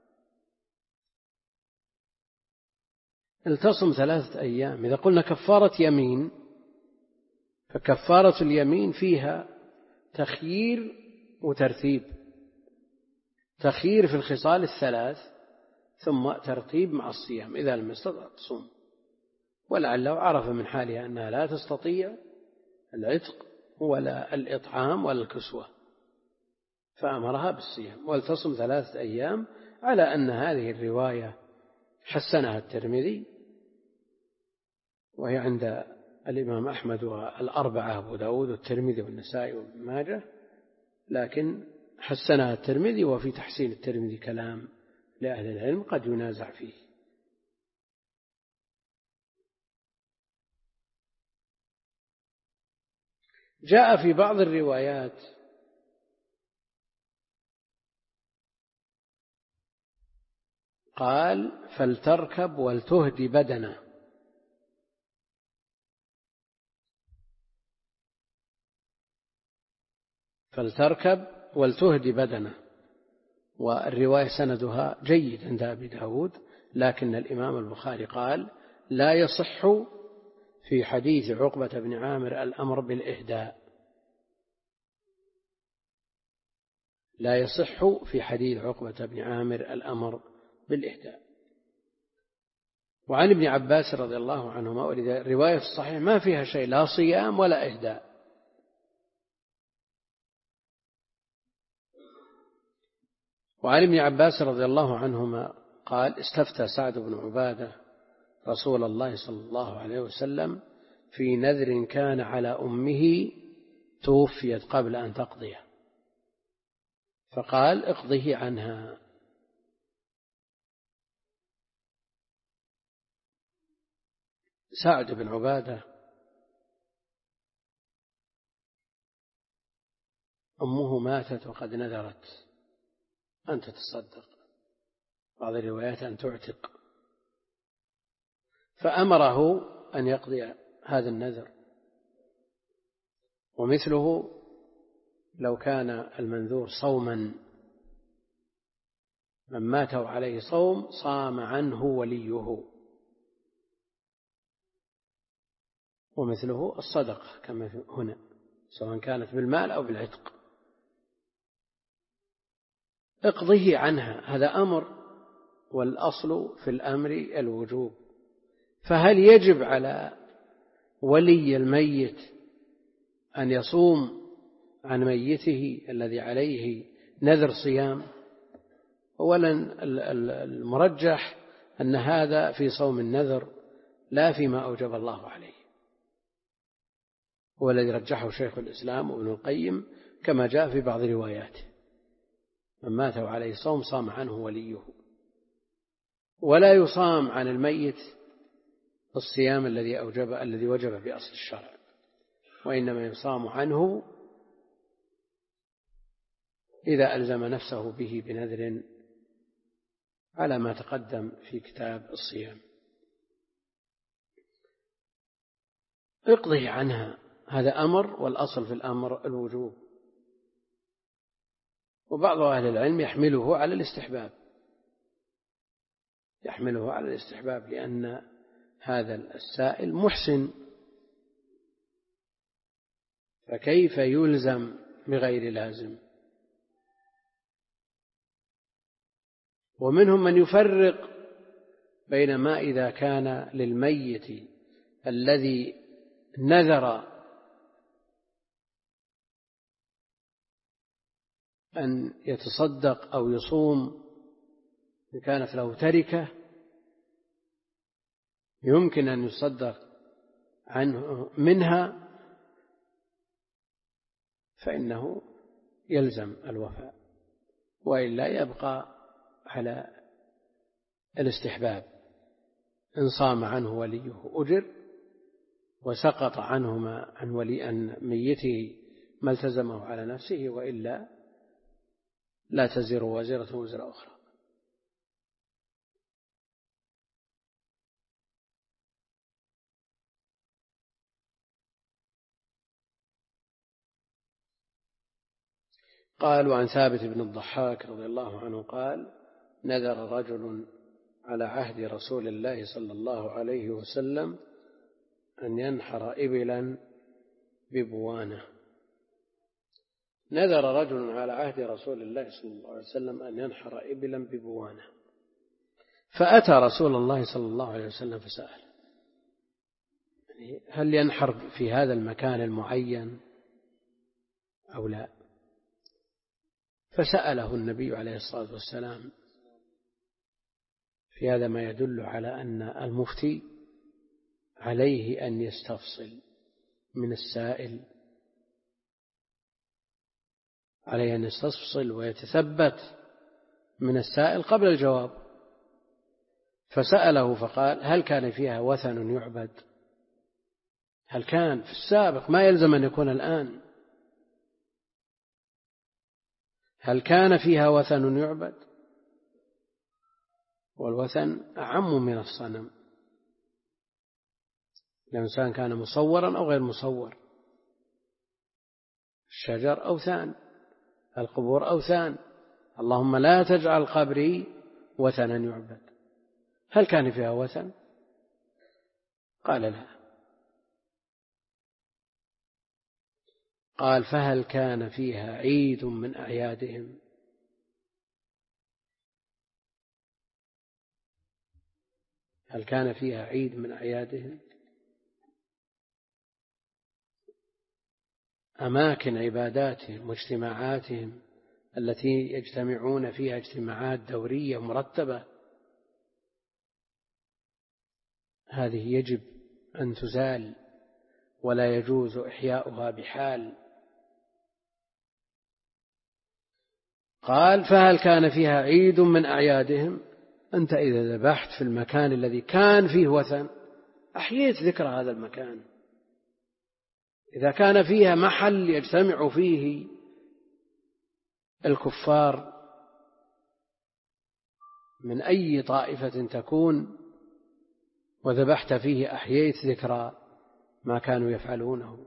التصم ثلاثة أيام. إذا قلنا كفارة يمين، فكفارة اليمين فيها تخيير وترتيب، تخيير في الخصال الثلاث ثم ترتيب مع الصيام إذا لم يستطع تصوم، ولعله عرف من حالها أنها لا تستطيع العتق ولا الإطعام ولا الكسوة، فأمرها بالصيام ولتصم ثلاثة أيام، على أن هذه الرواية حسنها الترمذي، وهي عند الإمام أحمد والأربعة أبو داود والترمذي والنسائي وابن ماجه، لكن حسنها الترمذي، وفي تحسين الترمذي كلام لأهل العلم قد ينازع فيه. جاء في بعض الروايات قال فلتركب ولتهدي بدنه، فلتركب ولتهدي بدنه، والرواية سندها جيد عند أبي داود، لكن الإمام البخاري قال لا يصح في حديث عقبة بن عامر الأمر بالإهداء، لا يصح في حديث عقبة بن عامر الأمر بالإهداء. وعن ابن عباس رضي الله عنهما، ولذا الرواية الصحيح ما فيها شيء لا صيام ولا إهداء. وعن ابن عباس رضي الله عنهما قال استفتى سعد بن عبادة رسول الله صلى الله عليه وسلم في نذر كان على أمه توفيت قبل أن تقضيه، فقال اقضه عنها. سعد بن عبادة أمه ماتت وقد نذرت أن تتصدق، بعض الروايات أن تعتق، فأمره أن يقضي هذا النذر. ومثله لو كان المنذور صوما، من مات عليه صوم صام عنه وليه. ومثله الصدقة كما هنا، سواء كانت بالمال أو بالعتق. اقضه عنها هذا أمر، والأصل في الأمر الوجوب، فهل يجب على ولي الميت أن يصوم عن ميته الذي عليه نذر صيام؟ أولا المرجح أن هذا في صوم النذر لا فيما أوجب الله عليه، هو الذي رجحه شيخ الإسلام وابن القيم كما جاء في بعض رواياته، من مات عليه صوم صام عنه وليه. ولا يصام عن الميت الصيام الذي أوجب الذي وجب بأصل الشرع، وإنما يصام عنه إذا ألزم نفسه به بنذر على ما تقدم في كتاب الصيام. اقضه عنها هذا أمر، والأصل في الأمر الوجوب. وبعض أهل العلم يحمله على الاستحباب، يحمله على الاستحباب لأن هذا السائل محسن، فكيف يلزم بغير لازم؟ ومنهم من يفرق بين ما إذا كان للميت الذي نذر أن يتصدق أو يصوم، إن كانت له تركة يمكن أن يصدق عنه منها فإنه يلزم الوفاء، وإلا يبقى على الاستحباب. إن صام عنه وليه أجر، وسقط عنه ما عن ولي أن ميته ما التزمه على نفسه، وإلا لا تزر وازرة وزر أخرى. قال وعن ثابت بن الضحاك رضي الله عنه قال نذر رجل على عهد رسول الله صلى الله عليه وسلم أن ينحر إبلا ببوانة. نذر رجل على عهد رسول الله صلى الله عليه وسلم أن ينحر إبلا ببوانة، فأتى رسول الله صلى الله عليه وسلم فسأل هل ينحر في هذا المكان المعين أو لا؟ فسأله النبي عليه الصلاة والسلام في هذا ما يدل على أن المفتي عليه أن يستفصل من السائل، عليه أن يستفصل ويتثبت من السائل قبل الجواب، فسأله فقال: هل كان فيها وثن يعبد؟ هل كان في السابق، ما يلزم أن يكون الآن. هل كان فيها وثن يعبد؟ والوثن أعم من الصنم، الإنسان كان مصورا أو غير مصور، الشجر أوثان، القبور أوثان، اللهم لا تجعل قبري وثنا يعبد. هل كان فيها وثن؟ قال لا. قال: فهل كان فيها عيد من أعيادهم؟ هل كان فيها عيد من أعيادهم؟ أماكن عباداتهم واجتماعاتهم التي يجتمعون فيها اجتماعات دورية مرتبة، هذه يجب أن تزال ولا يجوز إحياؤها بحال. قال: فهل كان فيها عيد من أعيادهم؟ أنت إذا ذبحت في المكان الذي كان فيه وثن أحييت ذكر هذا المكان. إذا كان فيها محل يجتمع فيه الكفار من أي طائفة تكون وذبحت فيه أحييت ذكرى ما كانوا يفعلونه.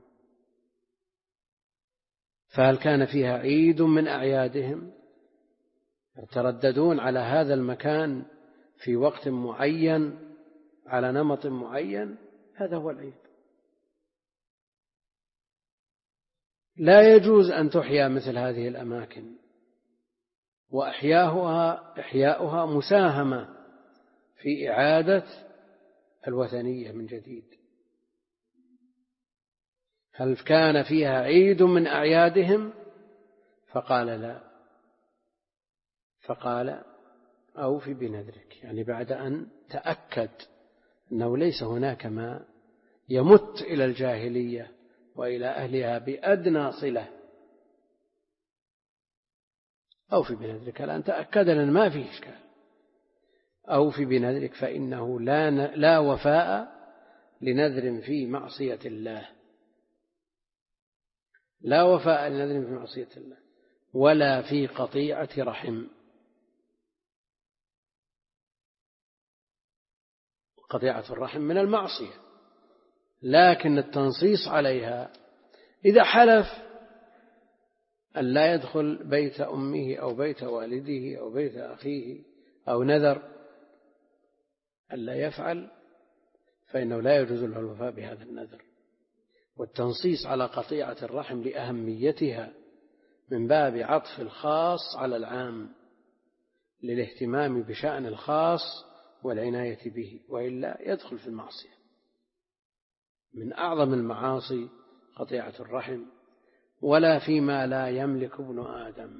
فهل كان فيها عيد من أعيادهم؟ يترددون على هذا المكان في وقت معين على نمط معين، هذا هو العيد. لا يجوز أن تحيا مثل هذه الأماكن، وإحياؤها إحياؤها مساهمة في إعادة الوثنية من جديد. هل كان فيها عيد من أعيادهم؟ فقال لا. فقال: أوف بنذرك، يعني بعد أن تأكد أنه ليس هناك ما يمت إلى الجاهلية وإلى أهلها بأدنى صلة. أوف بنذرك، الآن تأكد أن ما فيه إشكال. أوف بنذرك فإنه لا, لا وفاء لنذر في معصية الله، لا وفاء لنذر في معصية الله ولا في قطيعة رحم. قطيعة الرحم من المعصية، لكن التنصيص عليها إذا حلف أن لا يدخل بيت أمه أو بيت والده أو بيت أخيه أو نذر أن لا يفعل، فإنه لا يجوز له الوفاء بهذا النذر. والتنصيص على قطيعة الرحم لأهميتها من باب عطف الخاص على العام للاهتمام بشأن الخاص والعناية به، وإلا يدخل في المعصية. من أعظم المعاصي قطيعة الرحم، ولا فيما لا يملك ابن آدم.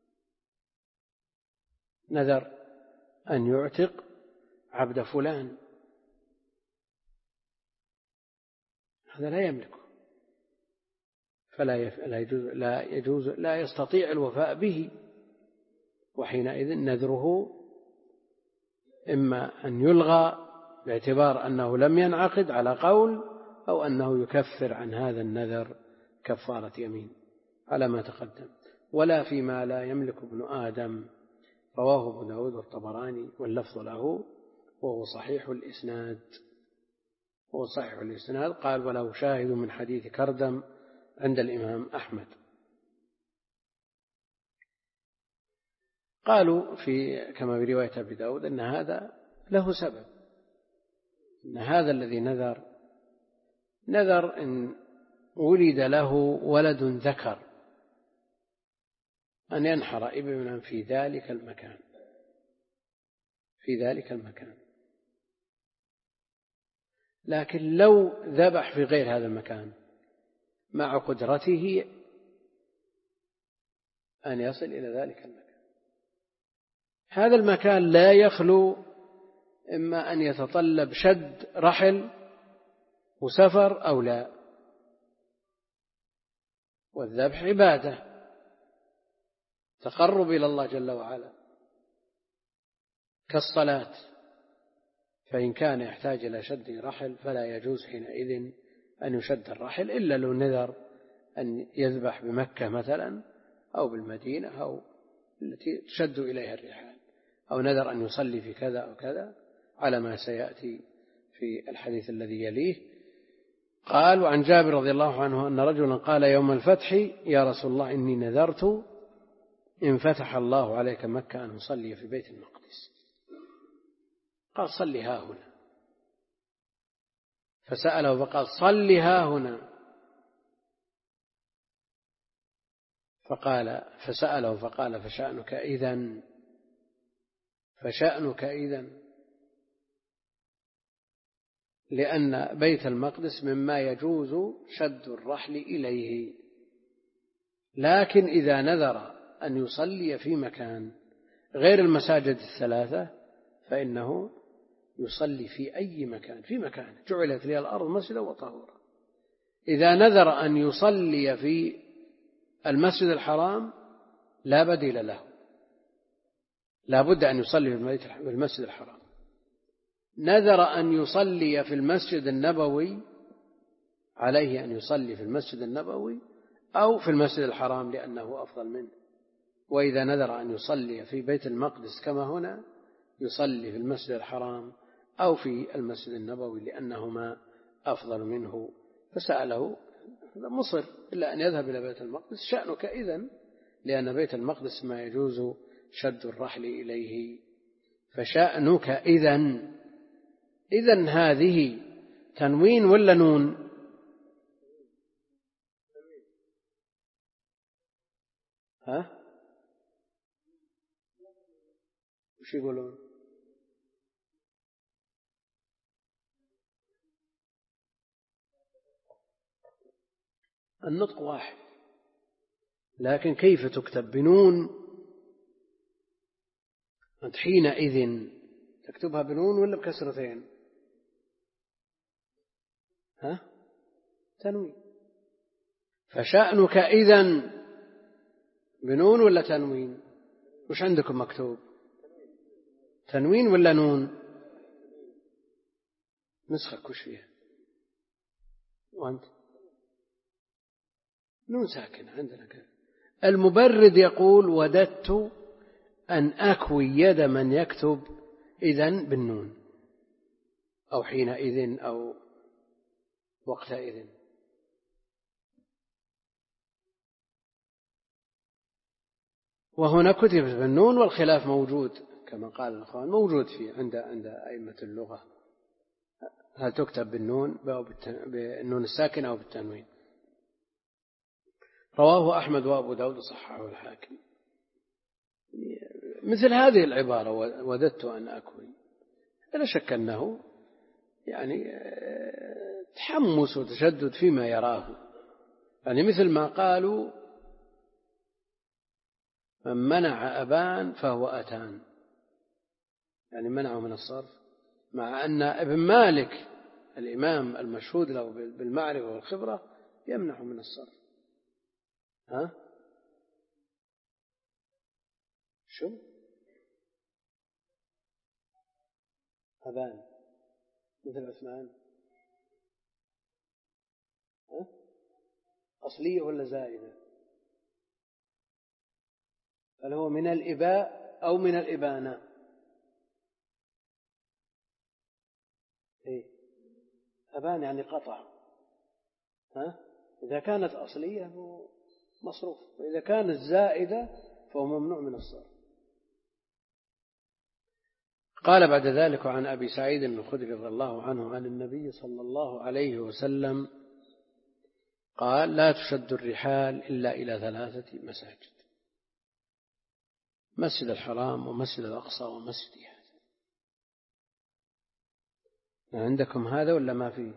نذر أن يعتق عبد فلان، هذا لا يملكه، فلا يجوز لا يجوز لا يستطيع الوفاء به، وحينئذ نذره إما أن يلغى باعتبار أنه لم ينعقد على قول، أو أنه يكفر عن هذا النذر كفارة يمين على ما تقدم. ولا فيما لا يملك ابن آدم، رواه ابو داود والطبراني واللفظ له وهو صحيح الإسناد. هو صحيح الإسناد. قال: وله شاهد من حديث كردم عند الإمام أحمد. قالوا في كما في رواية أبي داود أن هذا له سبب، أن هذا الذي نذر نذر إن ولد له ولد ذكر أن ينحر ابنا في ذلك المكان في ذلك المكان لكن لو ذبح في غير هذا المكان مع قدرته أن يصل إلى ذلك المكان، هذا المكان لا يخلو إما أن يتطلب شد رحل وسفر أو لا، والذبح عبادة تقرب إلى الله جل وعلا، كالصلاة، فإن كان يحتاج إلى شد رحل فلا يجوز حينئذ أن يشد الرحل، إلا لو نذر أن يذبح بمكة مثلا أو بالمدينة أو التي تشد إليها الرحال، أو نذر أن يصلي في كذا أو كذا على ما سيأتي في الحديث الذي يليه. قال: وعن جابر رضي الله عنه أن رجلا قال يوم الفتح: يا رسول الله إني نذرت إن فتح الله عليك مكة أن أصلي في بيت المقدس. قال: صل ها هنا. فسأله فقال: صل ها هنا. فقال فسأله فقال: فشأنك إذن فشأنك إذن لأن بيت المقدس مما يجوز شد الرحل إليه، لكن إذا نذر أن يصلي في مكان غير المساجد الثلاثة فإنه يصلي في أي مكان، في مكان جعلت لي الأرض مسجدا وطهورا. إذا نذر أن يصلي في المسجد الحرام لا بديل له، لا بد أن يصلي في المسجد الحرام. نذر أن يصلي في المسجد النبوي عليه أن يصلي في المسجد النبوي أو في المسجد الحرام لأنه أفضل منه. وإذا نذر أن يصلي في بيت المقدس كما هنا يصلي في المسجد الحرام أو في المسجد النبوي لأنهما أفضل منه. فسأله مصر إلا أن يذهب إلى بيت المقدس. شأنك إذن لأن بيت المقدس ما يجوز شد الرحل إليه. فشأنك إذن، إذن هذه تنوين ولا نون؟ ها؟ وش يقولون؟ النطق واحد، لكن كيف تكتب؟ بنون؟ أنت حينئذ تكتبها بنون ولا بكسرتين؟ ها؟ تنوين. فشأنك إذن بنون ولا تنوين؟ وش عندكم مكتوب؟ تنوين ولا نون؟ نسخك وش فيها؟ وأنت نون ساكنة عندنا كذا. المبرد يقول: وددت أن أكوي يد من يكتب إذن بالنون أو حينئذ أو وقتئذ. وهنا كتبت بالنون، والخلاف موجود كما قال الأخوان، موجود فيه عند عند أئمة اللغة، هل تكتب بالنون بالنون الساكنة أو بالتنوين. رواه أحمد وأبو داود صححه الحاكم. مثل هذه العبارة وددت أن أكوي لا شك أنه يعني تحمس وتشدد فيما يراه، يعني مثل ما قالوا: من منع أبان فهو أتان، يعني منعه من الصرف، مع أن ابن مالك الإمام المشهود له بالمعرفة والخبرة يمنع من الصرف. ها؟ شو؟ أبان مثل عثمان. ها؟ أصلية ولا زائدة؟ هل هو من الإباء أو من الإبانة؟ إيه؟ أبان يعني قطع. ها؟ إذا كانت أصلية هو مصروف، وإذا كانت زائدة فهو ممنوع من الصرف. قال بعد ذلك عن أبي سعيد الخدري رضي الله عنه عن النبي صلى الله عليه وسلم قال: لا تشد الرحال إلا إلى ثلاثة مساجد: مسجد الحرام ومسجد الأقصى ومسجد هذا. عندكم هذا ولا ما فيه؟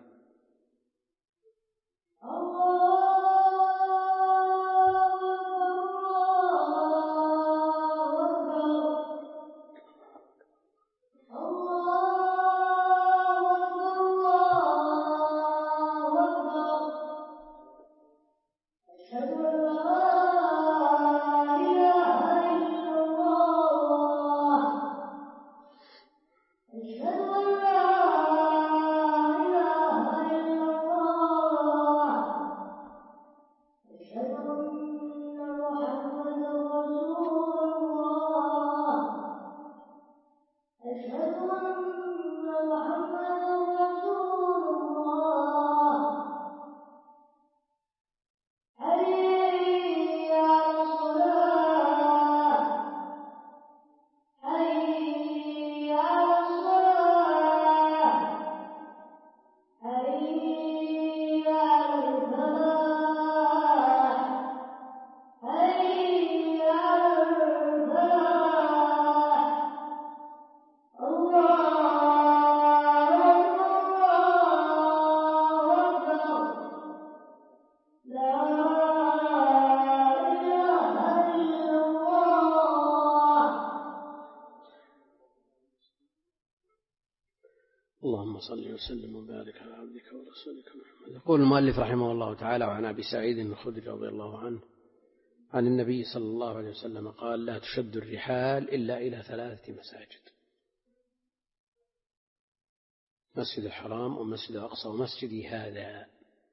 صل وسلم وبارك على عبدك ورسولك محمد. يقول المؤلف رحمه الله تعالى: وعن أبي سعيد الخدري رضي الله عنه عن النبي صلى الله عليه وسلم قال: لا تشد الرحال إلا إلى ثلاثة مساجد: مسجد الحرام ومسجد الأقصى ومسجدي هذا.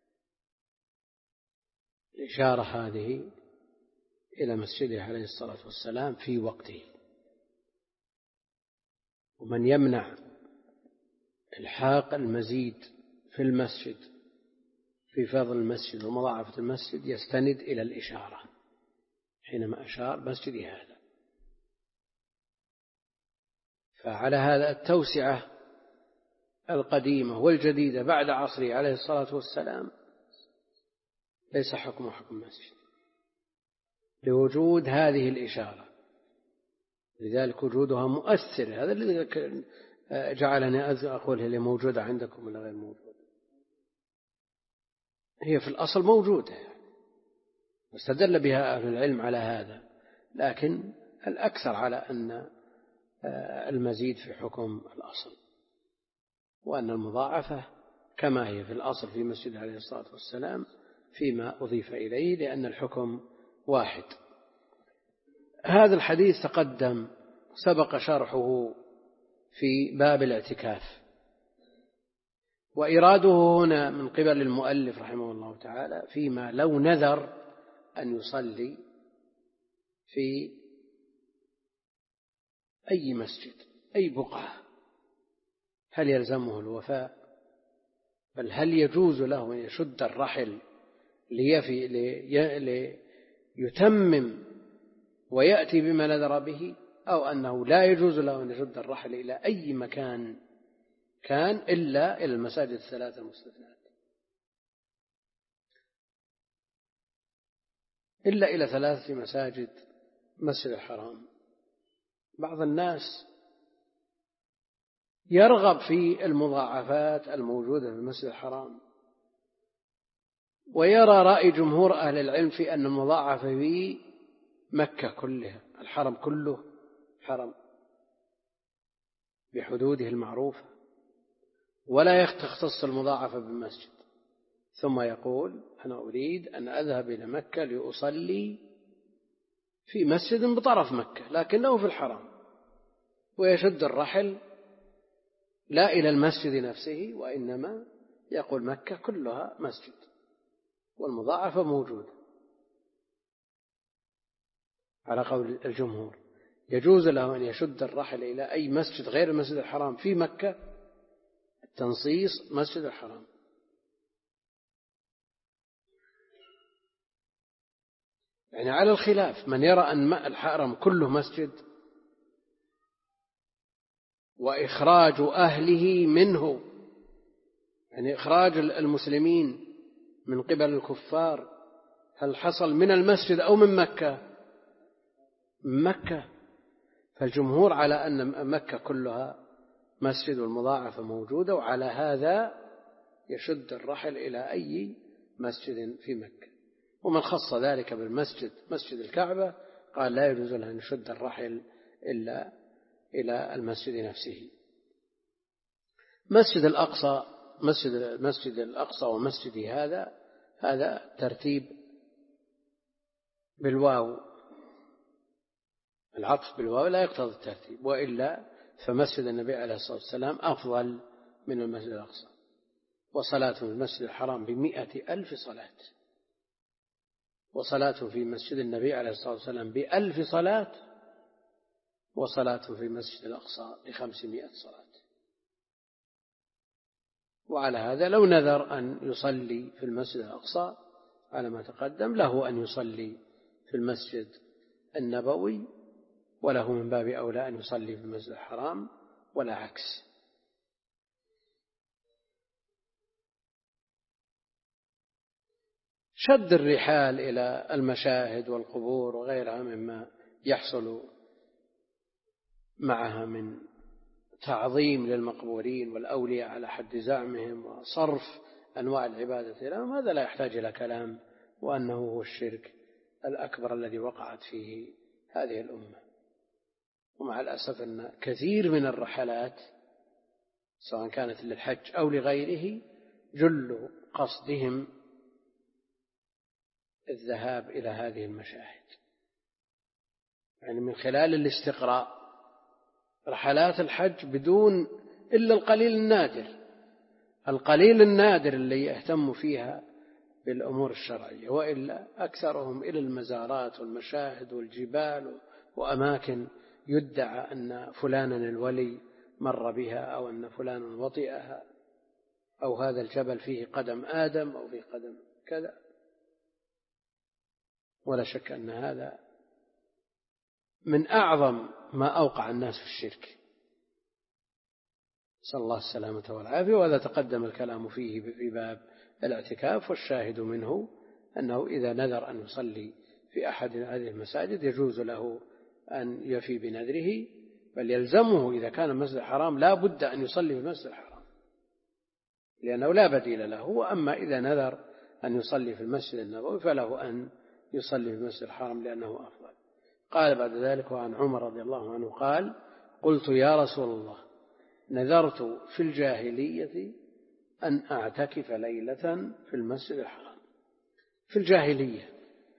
الإشارة هذه إلى مسجده عليه الصلاة والسلام في وقته. ومن يمنع الحاق المزيد في المسجد في فضل المسجد ومضاعفة المسجد يستند إلى الإشارة حينما أشار مسجدي هذا. فعلى هذا التوسعة القديمة والجديدة بعد عصره عليه الصلاة والسلام ليس حكم حكم مسجد لوجود هذه الإشارة، لذلك وجودها مؤثر. هذا الذي جعلني أقول هي موجودة عندكم ولا غير موجودة. هي في الأصل موجودة يعني، واستدل بها أهل العلم على هذا، لكن الأكثر على أن المزيد في حكم الأصل، وأن المضاعفة كما هي في الأصل في مسجد عليه الصلاة والسلام فيما أضيف إليه، لأن الحكم واحد. هذا الحديث تقدم سبق شرحه في باب الاعتكاف، وإراده هنا من قبل المؤلف رحمه الله تعالى فيما لو نذر أن يصلي في أي مسجد أي بقعة هل يلزمه الوفاء؟ بل هل يجوز له أن يشد الرحل ليفي ليتمم ويأتي بما نذر به، أو أنه لا يجوز له أن يشد الرحل إلى أي مكان كان إلا إلى المساجد الثلاثة المستثنات، إلا إلى ثلاثة مساجد: مسجد الحرام. بعض الناس يرغب في المضاعفات الموجودة في المسجد الحرام، ويرى رأي جمهور أهل العلم في أن المضاعفة في مكة كلها، الحرم كله حرم بحدوده المعروفة، ولا يختص المضاعفة بالمسجد. ثم يقول: أنا أريد أن أذهب إلى مكة لأصلي في مسجد بطرف مكة لكنه في الحرم، ويشد الرحل لا إلى المسجد نفسه، وإنما يقول مكة كلها مسجد والمضاعفة موجودة. على قول الجمهور يجوز له أن يشد الرحل إلى أي مسجد غير المسجد الحرام في مكة، التنصيص مسجد الحرام. يعني على الخلاف من يرى أن الحرم كله مسجد وإخراج أهله منه، يعني إخراج المسلمين من قبل الكفار، هل حصل من المسجد أو من مكة؟ من مكة. فالجمهور على أن مكة كلها مسجد والمضاعفة موجودة، وعلى هذا يشد الرحل إلى أي مسجد في مكة. ومن خص ذلك بالمسجد مسجد الكعبة قال لا يجوز له أن يشد الرحل إلا إلى المسجد نفسه. مسجد الأقصى مسجد مسجد الأقصى ومسجد هذا هذا ترتيب بالواو، العطف بالواو لا يقتضي الترتيب، وإلا فمسجد النبي عليه الصلاة والسلام أفضل من المسجد الأقصى، وصلاة في المسجد الحرام بمئة ألف صلاة، وصلاة في مسجد النبي عليه الصلاة والسلام بألف صلاة، وصلاة في مسجد الأقصى بخمسمائة صلاة. وعلى هذا لو نذر أن يصلي في المسجد الأقصى على ما تقدم له أن يصلي في المسجد النبوي، وله من باب أولى أن يصلي في المسجد الحرام ولا عكس. شد الرحال إلى المشاهد والقبور وغيرها مما يحصل معها من تعظيم للمقبورين والأولياء على حد زعمهم وصرف أنواع العبادة لهم، هذا لا يحتاج إلى كلام، وأنه هو الشرك الأكبر الذي وقعت فيه هذه الأمة. ومع الأسف أن كثير من الرحلات سواء كانت للحج أو لغيره، جل قصدهم الذهاب إلى هذه المشاهد، يعني من خلال الاستقراء. رحلات الحج بدون إلا القليل النادر، القليل النادر اللي يهتم فيها بالأمور الشرعية، وإلا أكثرهم إلى المزارات والمشاهد والجبال وأماكن يدعى أن فلانا الولي مر بها، أو أن فلانا وطئها، أو هذا الجبل فيه قدم آدم أو فيه قدم كذا. ولا شك أن هذا من أعظم ما أوقع الناس في الشرك، نسأل الله السلامة والعافية. وهذا تقدم الكلام فيه في باب الاعتكاف، والشاهد منه أنه إذا نذر أن يصلي في أحد هذه المساجد يجوز له أن يفي بنذره، بل يلزمه إذا كان المسجد الحرام لا بد أن يصلي في المسجد الحرام لأنه لا بديل له. وأما إذا نذر أن يصلي في المسجد النبوي فله أن يصلي في المسجد الحرام لأنه أفضل. قال بعد ذلك: وعن عمر رضي الله عنه قال: قلت يا رسول الله نذرت في الجاهلية أن أعتكف ليلة في المسجد الحرام. في الجاهلية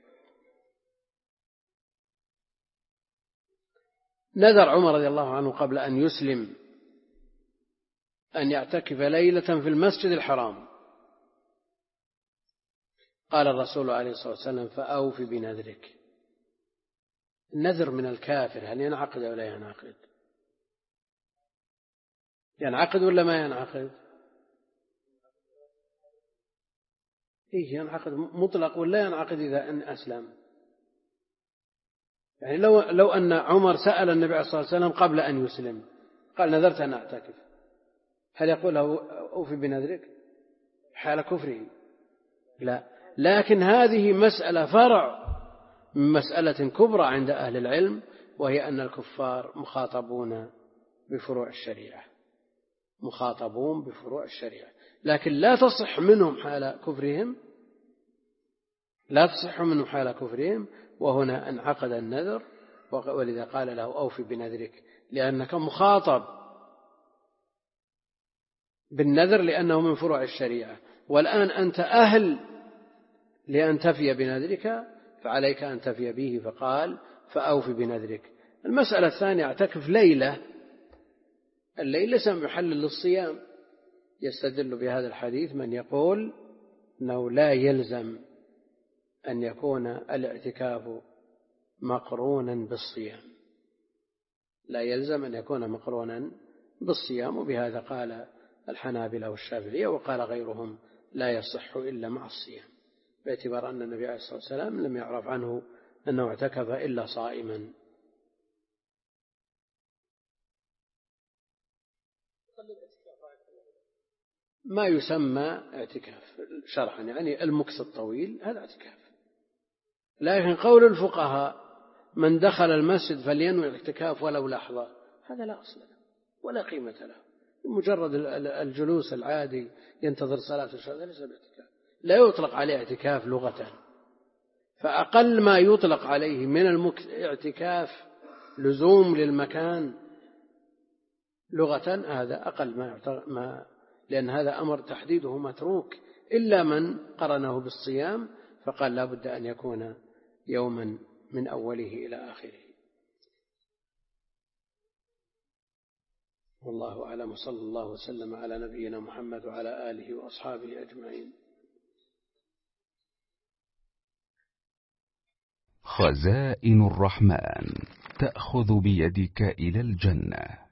نذر عمر رضي الله عنه قبل أن يسلم أن يعتكف ليلة في المسجد الحرام. قال الرسول عليه الصلاة والسلام: فأوف بنذرك. النذر من الكافر هل ينعقد ولا ينعقد؟ ينعقد ولا ما ينعقد؟ إيه ينعقد مطلق ولا ينعقد إذا أن أسلم؟ يعني لو, لو أن عمر سأل النبي عليه الصلاة والسلام قبل أن يسلم قال: نذرت أن أعتكف، هل يقول له أوفي بنذرك حال كفره؟ لا. لكن هذه مسألة فرع من مسألة كبرى عند أهل العلم، وهي أن الكفار مخاطبون بفروع الشريعة، مخاطبون بفروع الشريعة، لكن لا تصح منهم حال كفرهم، لا تصح منهم حال كفرهم. وهنا انعقد النذر، ولذا قال له: أوفي بنذرك، لأنك مخاطب بالنذر لأنه من فروع الشريعة، والآن أنت أهل لأن تفي بنذرك، فعليك أن تفي به، فقال: فأوفي بنذرك. المسألة الثانية: اعتكف ليلة. الليلة ليس محل للصيام. يستدل بهذا الحديث من يقول أنه لا يلزم أن يكون الاعتكاف مقرونا بالصيام، لا يلزم أن يكون مقرونا بالصيام. وبهذا قال الحنابلة والشافعية، وقال غيرهم لا يصح إلا مع الصيام، باعتبار أن النبي عليه الصلاة والسلام لم يعرف عنه أنه اعتكف إلا صائما. ما يسمى اعتكاف شرعا يعني المكث الطويل هذا اعتكاف، لكن قول الفقهاء من دخل المسجد فلينوي الاعتكاف ولو لحظة هذا لا أصل له ولا قيمة له. مجرد الجلوس العادي ينتظر صلاة الشهر ليس باعتكاف، لا يطلق عليه اعتكاف لغة. فأقل ما يطلق عليه من الاعتكاف لزوم للمكان لغة، هذا أقل ما, ما لأن هذا أمر تحديده متروك، إلا من قرنه بالصيام فقال لا بد أن يكون يوما من أوله إلى آخره. والله أعلم، صلى الله وسلم على نبينا محمد وعلى آله وأصحابه أجمعين. خزائن الرحمن تأخذ بيدك إلى الجنة.